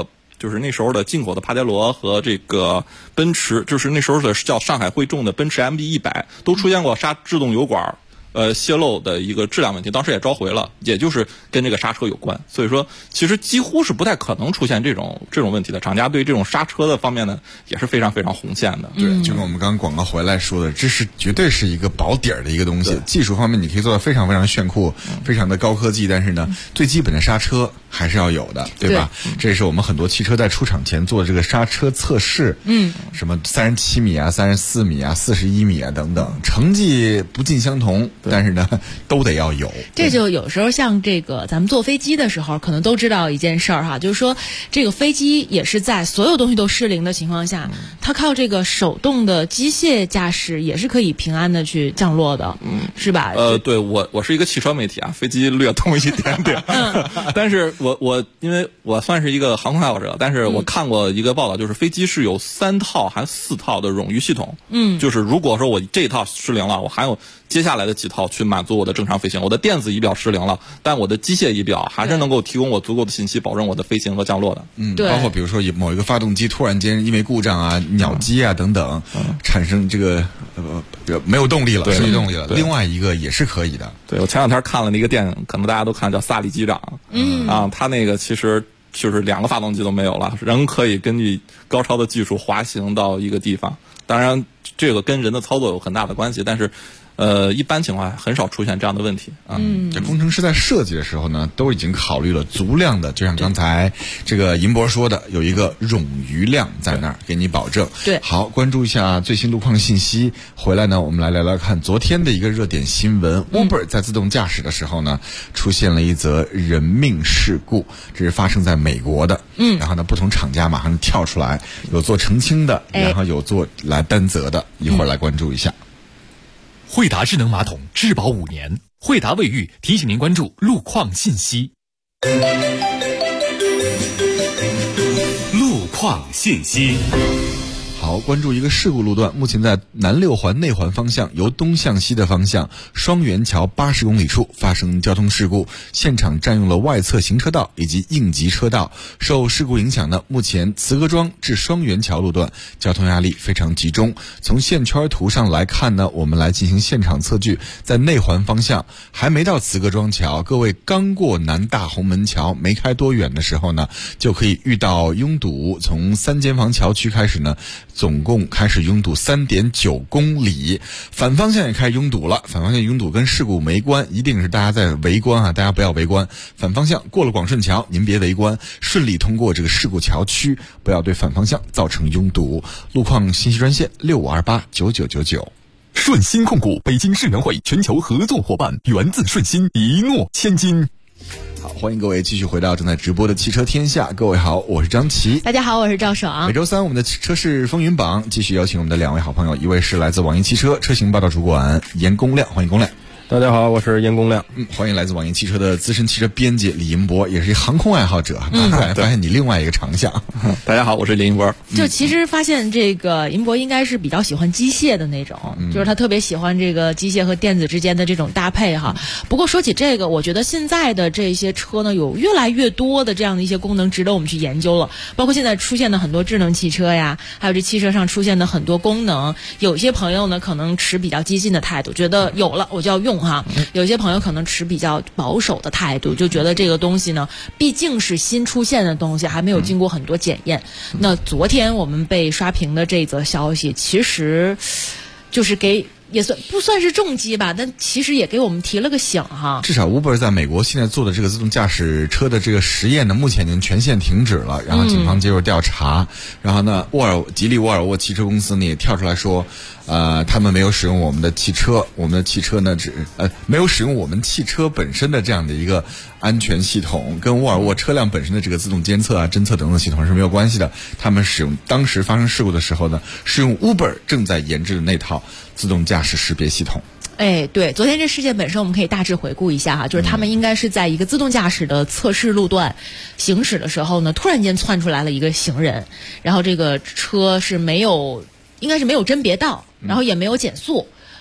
就是那时候的进口的帕杰罗和这个奔驰，就是那时候的叫上海汇众的奔驰 MB100都出现过制动油管泄漏的一个质量问题，当时也召回了，也就是跟这个刹车有关。所以说，其实几乎是不太可能出现这种问题的。厂家对这种刹车的方面呢，也是非常非常红线的。 对，就跟我们刚刚广告回来说的，这是绝对是一个保底儿的一个东西。技术方面你可以做到非常非常炫酷，非常的高科技，但是呢，最基本的刹车还是要有的，对吧？这也是我们很多汽车在出厂前做的这个刹车测试，什么37米啊、34米啊、41米啊等等，成绩不尽相同。但是呢，都得要有。 这就有时候像这个咱们坐飞机的时候，可能都知道一件事儿哈，就是说这个飞机也是在所有东西都失灵的情况下，它靠这个手动的机械驾驶也是可以平安的去降落的，是吧？ 对，我是一个汽车媒体啊，飞机略懂一点点，但是我因为我算是一个航空爱好者，但是我看过一个报道，就是飞机是有3套还4套的冗余系统，就是如果说我这一套失灵了，我还有接下来的几套去满足我的正常飞行。我的电子仪表失灵了，但我的机械仪表还是能够提供我足够的信息，保证我的飞行和降落的。 对， 包括比如说某一个发动机突然间因为故障啊、鸟击啊等等，产生这个没有动力了，失去动力了。另外一个也是可以的。 对，我前两天看了那个电影，可能大家都看，叫《萨利机长》。他那个其实就是2个发动机都没有了，人可以根据高超的技术滑行到一个地方。当然，这个跟人的操作有很大的关系，但是。一般情况很少出现这样的问题啊。 这工程师在设计的时候呢，都已经考虑了足量的，就像刚才这个银博说的，有一个冗余量在那儿给你保证。 对， 好，关注一下最新路况信息。回来呢，我们来聊聊看昨天的一个热点新闻。Uber 在自动驾驶的时候呢，出现了一则人命事故，这是发生在美国的。然后呢，不同厂家马上跳出来，有做澄清的，然后有做来担责的，一会儿来关注一下。 惠达智能马桶质保5年，惠达卫浴提醒您关注路况信息。路况信息。 好，关注一个事故路段，目前在南6环内环方向由东向西的方向双元桥80公里处发生交通事故，现场占用了外侧行车道以及应急车道。受事故影响呢，目前慈各庄至双元桥路段交通压力非常集中。从线圈图上来看呢，我们来进行现场测距，在内环方向还没到慈各庄桥，各位刚过南大红门桥没开多远的时候呢，就可以遇到拥堵。从3间房桥区开始呢，总共开始拥堵3.9公里，反方向也开始拥堵了。反方向拥堵跟事故没关，一定是大家在围观啊，大家不要围观。反方向过了广顺桥，您别围观，顺利通过这个事故桥区，不要对反方向造成拥堵。路况信息专线65289999。 顺鑫控股北京世园会全球合作伙伴，源自顺鑫，一诺千金。 好，欢迎各位继续回到正在直播的汽车天下。各位好，我是张琪。 大家好，我是赵爽。 每周三我们的车市风云榜继续邀请我们的2位好朋友，一位是来自网易汽车车型报道主管严公亮，欢迎公亮。 大家好，我是严公亮。 欢迎来自网易汽车的资深汽车编辑李银博，也是一航空爱好者。发现你另外一个长项。 大家好，我是李银博。 就其实发现这个银博应该是比较喜欢机械的那种，就是他特别喜欢这个机械和电子之间的这种搭配哈。不过说起这个，我觉得现在的这些车呢，有越来越多的这样的一些功能值得我们去研究了。包括现在出现的很多智能汽车呀，还有这汽车上出现的很多功能，有些朋友呢可能持比较激进的态度，觉得有了我就要用哈。有些朋友可能持比较保守的态度，就觉得这个东西呢毕竟是新出现的东西，还没有经过很多检验。那昨天我们被刷屏的这则消息，其实就是也不算是重击吧，但其实也给我们提了个醒哈。 至少 Uber 在美国现在做的这个自动驾驶车的这个实验呢，目前已经全线停止了，然后警方介入调查。然后呢，吉利沃尔沃汽车公司呢也跳出来说，他们没有使用我们的汽车，我们的汽车呢没有使用我们汽车本身的这样的一个安全系统，跟沃尔沃车辆本身的这个自动监测啊、侦测等等系统是没有关系的。他们使用当时发生事故的时候呢，是用 Uber 正在研制的那套自动驾驶识别系统。 对，昨天这事件本身我们可以大致回顾一下哈，就是他们应该是在一个自动驾驶的测试路段行驶的时候呢，突然间窜出来了一个行人，然后这个车应该是没有甄别到，然后也没有减速。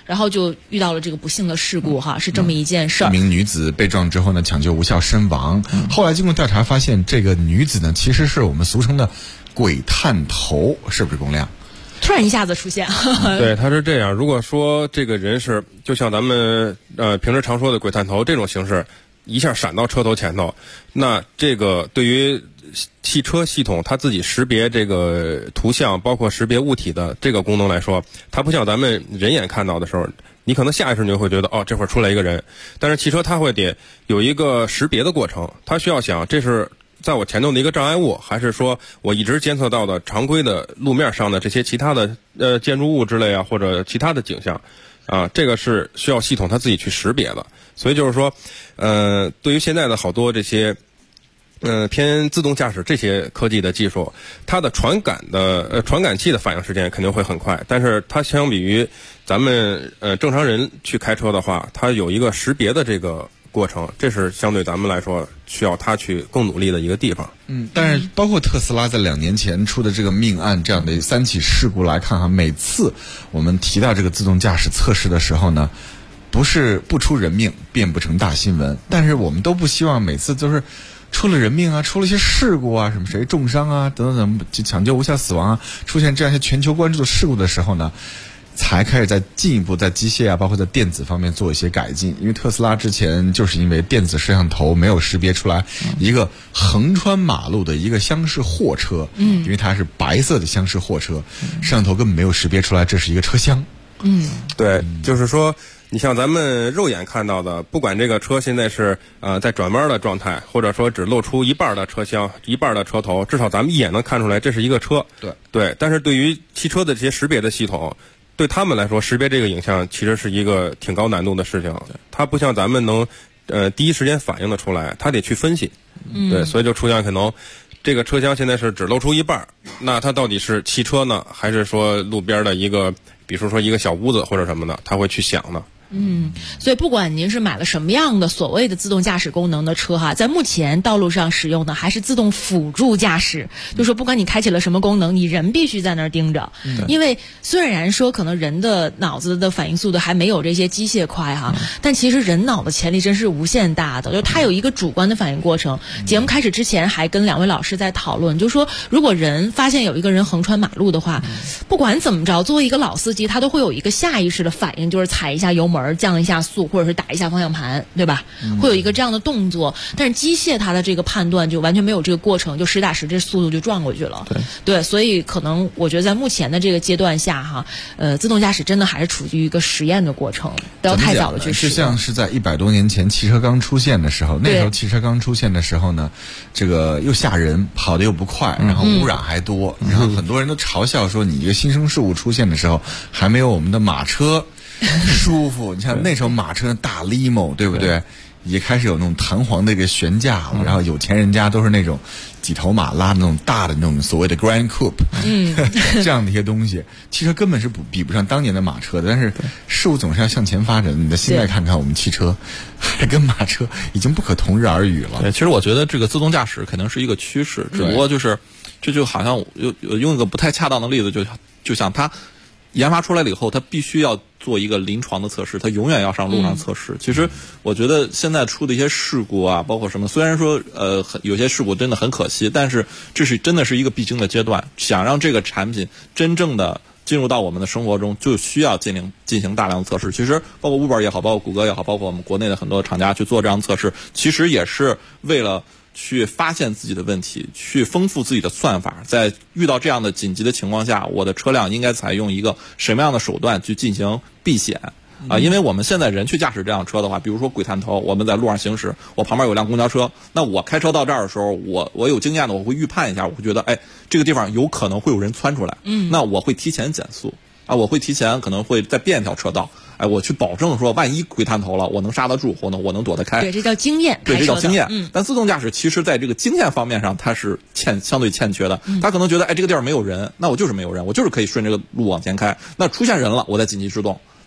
然后就遇到了这个不幸的事故哈，是这么一件事儿。 一名女子被撞之后呢，抢救无效身亡。后来经过调查发现，这个女子呢，其实是我们俗称的鬼探头，是不是龚亮？ 突然一下子出现。 对，他是这样。如果说这个人是就像咱们平时常说的鬼探头这种形式，一下闪到车头前头，那这个对于汽车系统它自己识别这个图像，包括识别物体的这个功能来说，它不像咱们人眼看到的时候，你可能下意识你就会觉得哦，这会儿出来一个人，但是汽车它会得有一个识别的过程，它需要想这是在我前头的一个障碍物，还是说我一直监测到的常规的路面上的这些其他的建筑物之类啊，或者其他的景象啊，这个是需要系统它自己去识别的。所以就是说对于现在的好多这些偏自动驾驶这些科技的技术，它的传感器的反应时间肯定会很快，但是它相比于咱们正常人去开车的话，它有一个识别的这个过程，这是相对咱们来说需要它去更努力的一个地方。 但是包括特斯拉在2年前出的这个命案这样的3起事故来看哈，每次我们提到这个自动驾驶测试的时候呢，不是不出人命便不成大新闻，但是我们都不希望每次都是出了人命啊，出了一些事故啊，什么谁重伤啊等等等，抢救无效死亡啊，出现这样一些全球关注的事故的时候呢，才开始在进一步在机械啊，包括在电子方面做一些改进。因为特斯拉之前就是因为电子摄像头没有识别出来一个横穿马路的一个厢式货车，因为它是白色的厢式货车，摄像头根本没有识别出来这是一个车厢。 对，就是说你像咱们肉眼看到的，不管这个车现在是在转弯的状态，或者说只露出一半的车厢、一半的车头，至少咱们一眼能看出来这是一个车。对，但是对于汽车的这些识别的系统，对他们来说，识别这个影像其实是一个挺高难度的事情。它不像咱们能第一时间反应的出来，它得去分析。对，所以就出现可能这个车厢现在是只露出一半，那它到底是汽车呢，还是说路边的一个，比如说一个小屋子或者什么的，他会去想呢？ 所以不管您是买了什么样的所谓的自动驾驶功能的车哈，在目前道路上使用的还是自动辅助驾驶，就是说不管你开启了什么功能，你人必须在那儿盯着。因为虽然说可能人的脑子的反应速度还没有这些机械快哈，但其实人脑的潜力真是无限大的，就它有一个主观的反应过程。节目开始之前还跟2位老师在讨论，就是说如果人发现有一个人横穿马路的话，不管怎么着，作为一个老司机，他都会有一个下意识的反应，就是踩一下油门，降一下速，或者是打一下方向盘，对吧？会有一个这样的动作，但是机械它的这个判断就完全没有这个过程，就实打实这速度就撞过去了。对，所以可能我觉得在目前的这个阶段下哈，自动驾驶真的还是处于一个实验的过程，不要太早的去使用。 就像是在100多年前汽车刚出现的时候，那时候汽车刚出现的时候呢，这个又吓人，跑得又不快，然后污染还多，然后很多人都嘲笑说，你一个新生事物出现的时候，还没有我们的马车舒服。你看那时候马车大 limo， 对不对？也开始有那种弹簧的一个悬架了，然后有钱人家都是那种几头马拉的那种大的那种所谓的 Grand Coupe，这样的一些东西，汽车根本是比不上当年的马车的。但是事物总是要向前发展，你的现在看看我们汽车，还跟马车已经不可同日而语了。 对，其实我觉得这个自动驾驶肯定是一个趋势，只不过就是这就好像用一个不太恰当的例子，就像它研发出来了以后，它必须要做一个临床的测试，它永远要上路上测试。其实我觉得现在出的一些事故啊，包括什么，虽然说有些事故真的很可惜，但是这是真的是一个必经的阶段。想让这个产品真正的进入到我们的生活中，就需要进行大量测试。其实包括 Uber 也好，包括谷歌也好，包括我们国内的很多厂家去做这样测试，其实也是为了去发现自己的问题，去丰富自己的算法，在遇到这样的紧急的情况下，我的车辆应该采用一个什么样的手段去进行避险啊？因为我们现在人去驾驶这辆车的话，比如说鬼探头，我们在路上行驶，我旁边有辆公交车，那我开车到这儿的时候，我有经验的，我会预判一下，我会觉得，哎，这个地方有可能会有人窜出来，那我会提前减速啊，我会提前可能会再变一条车道。哎，我去保证说，万一鬼探头了，我能刹得住，我能躲得开。 对，这叫经验。 对，这叫经验。但自动驾驶其实在这个经验方面上，它是相对欠缺的。他可能觉得，哎，这个地儿没有人，那我就是没有人，我就是可以顺这个路往前开。那出现人了，我再紧急制动。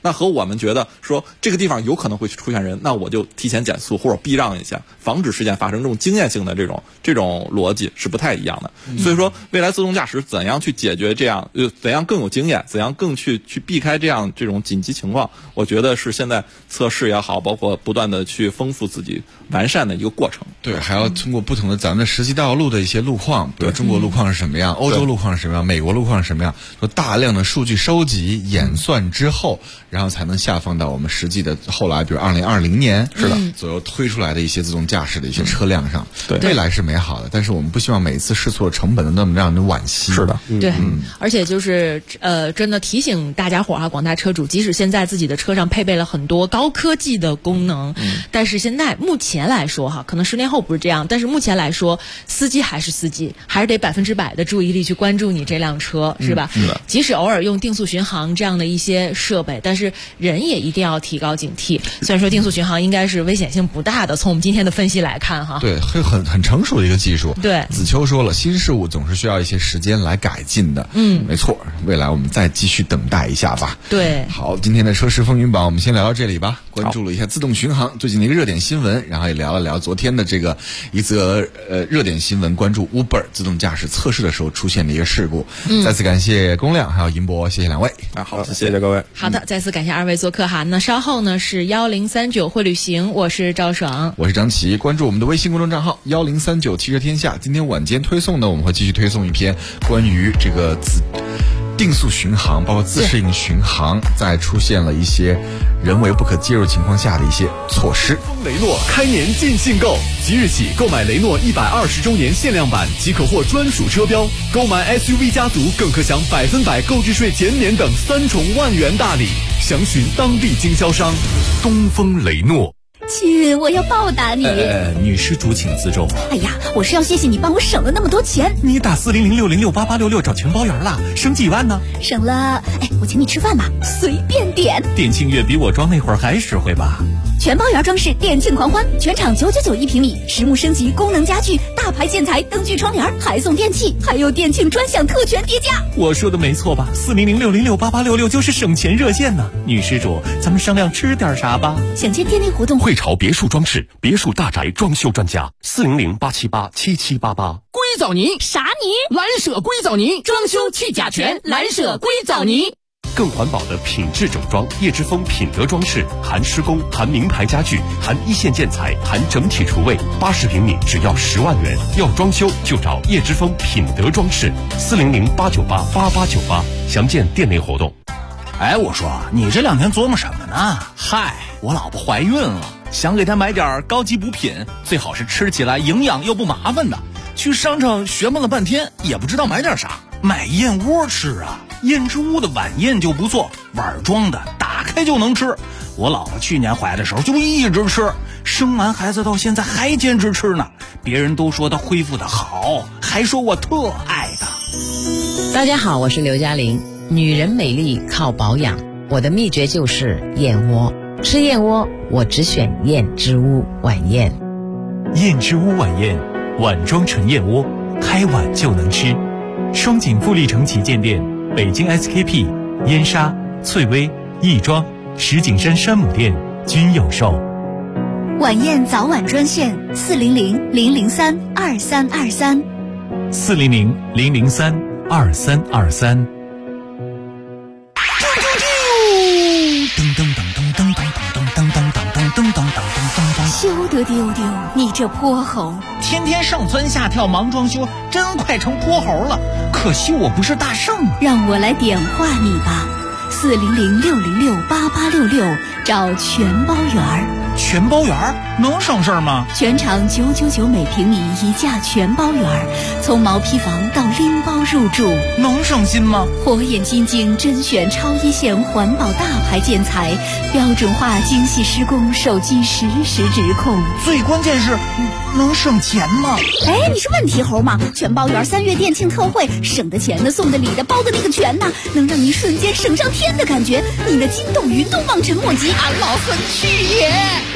那和我们觉得说这个地方有可能会出现人，那我就提前减速或者避让一下，防止事件发生，这种经验性的这种逻辑是不太一样的。所以说未来自动驾驶怎样去解决这样怎样更有经验，怎样更去避开这种紧急情况，我觉得是现在测试也好，包括不断的去丰富自己完善的一个过程。 对，还要通过不同的咱们的实际道路的一些路况，比如中国路况是什么样，欧洲路况是什么样，美国路况是什么样，说大量的数据收集演算之后，然后才能下放到我们实际的后来比如2020年是的左右推出来的一些自动驾驶的一些车辆上。对，未来是美好的，但是我们不希望每一次试错成本的那么让人惋惜。 是的， 对，而且就是真的提醒大家伙广大车主，即使现在自己的车上配备了很多高科技的功能，但是现在目前来说可能10年后不是这样，但是目前来说，司机还是司机，还是得100%的注意力去关注你这辆车，是吧？即使偶尔用定速巡航这样的一些设备，但是人也一定要提高警惕。虽然说定速巡航应该是危险性不大的，从我们今天的分析来看对，很成熟的一个技术。 对， 子秋说了，新事物总是需要一些时间来改进的。没错，未来我们再继续等待一下吧。 对， 好，今天的车市风云榜我们先聊到这里吧。关注了一下自动巡航最近的一个热点新闻，然后也聊了聊昨天的这个一则热点新闻，关注 Uber 自动驾驶测试的时候出现的一个事故。再次感谢龚亮还有银波，谢谢两位。 好， 谢谢各位。 好的，再次感谢二位做客哈。那稍后呢是1039会旅行，我是赵爽， 我是张琪。关注我们的微信公众账号1039汽车天下。今天晚间推送呢，我们会继续推送一篇关于这个定速巡航，包括自适应巡航，在出现了一些人为不可介入情况下的一些措施。 雷诺开年尽兴购，即日起购买雷诺120周年限量版即可获专属车标，购买 SUV 家族更可享100%购置税减免等3重万元大礼。详询当地经销商。 东风雷诺。 亲，我要报答你。 女施主请自重。 哎呀，我是要谢谢你帮我省了那么多钱。 你打40060688866找全包圆了，省几万呢？ 省了，我请你吃饭吧，随便点。 店庆月比我装那会儿还实惠吧？ 全包圆装饰店庆狂欢，全场999一平米，实木升级，功能家具，大牌建材，灯具窗帘，还送电器，还有店庆专享特权叠加。 我说的没错吧？40060688866就是省钱热线呢。女施主，咱们商量吃点啥吧？ 想见店内活动， 汇潮别墅装饰，别墅大宅装修专家，400-878-7788。 硅藻泥啥泥？ 蓝舍硅藻泥，装修去甲醛，蓝舍硅藻泥。 更环保的品质整装，叶之峰品德装饰，含施工，含名牌家具，含一线建材，含整体厨卫，80平米只要10万元。要装修就找叶之峰品德装饰，400-898-8898，详见店内活动。 我说你这2天琢磨什么呢？嗨，我老婆怀孕了，想给她买点高级补品，最好是吃起来营养又不麻烦的。去商场学问了半天，也不知道买点啥，买燕窝吃啊。燕之屋的晚宴就不错，碗装的，打开就能吃。我老婆去年怀的时候就一直吃，生完孩子到现在还坚持吃呢。别人都说她恢复的好，还说我特爱她。 大家好，我是刘嘉玲。女人美丽靠保养，我的秘诀就是燕窝。吃燕窝，我只选燕之屋晚宴。 燕之屋晚宴，碗装纯燕窝，开碗就能吃。双井富力城旗舰店、北京 SKP、燕莎、翠微、亦庄、石景山山姆店均有售。 晚宴早晚专线400-003-2323。 400-003-2323。 休得丢丢，你这泼猴！ 天天上蹿下跳忙装修，真快成泼猴了。可惜我不是大圣， 让我来点化你吧。400-606-8866，找全包圆。 全包圆能省事儿吗？ 全场999每平米一价全包圆，从毛坯房到拎包入住， 能省心吗？ 火眼金睛甄选超一线环保大牌建材，标准化精细施工，手机实时指控。 最关键是能省钱吗？ 你是问题猴吗？全包圆3月店庆特惠，省的钱的，送的礼的，包的那个全呢，能让你瞬间省上天的感觉。你的筋斗云都望尘莫及，俺老孙去也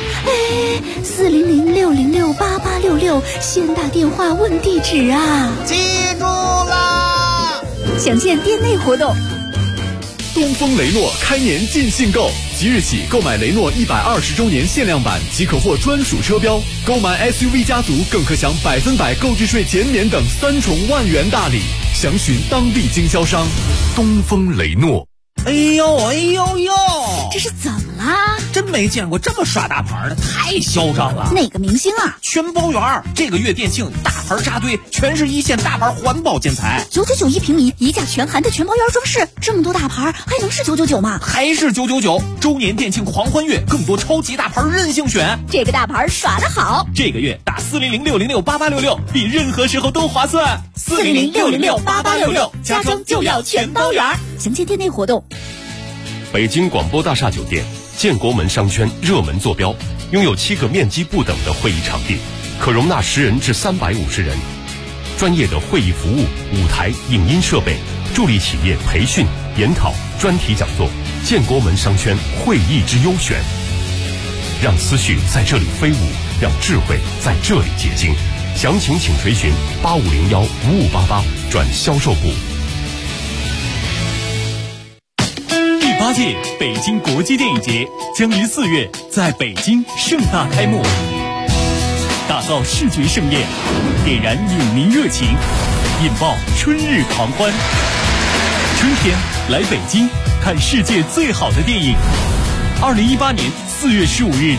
！400-606-8866，先打电话问地址啊！ 记住啦！ 详见店内活动。 东风雷诺开年尽兴购，即日起购买雷诺120周年限量版即可获专属车标，购买 SUV 家族更可享100%购置税减免等3重万元大礼。详询当地经销商。 东风雷诺。 哎呦哎呦呦， 这是怎么啦？ 真没见过这么耍大牌的，太嚣张了。 哪个明星啊？ 全包圆，这个月店庆大牌扎堆，全是一线大牌环保建材 ，999一平米，一价全含的全包圆装饰，这么多大牌还能是999吗？ 还是999，周年店庆狂欢月，更多超级大牌任性选。 这个大牌耍得好， 这个月打400-606-8866，比任何时候都划算。 400-606-8866，家装就要全包圆。详见店内活动。 北京广播大厦酒店建国门商圈热门坐标，拥有7个面积不等的会议场地，可容纳10人至350人。专业的会议服务、舞台、影音设备，助力企业培训、研讨、专题讲座。建国门商圈会议之优选，让思绪在这里飞舞，让智慧在这里结晶。详情请垂询8501-5588转销售部。 8届北京国际电影节将于4月在北京盛大开幕，打造视觉盛宴，点燃影迷热情，引爆春日狂欢。春天来北京看世界最好的电影。2018年4月15日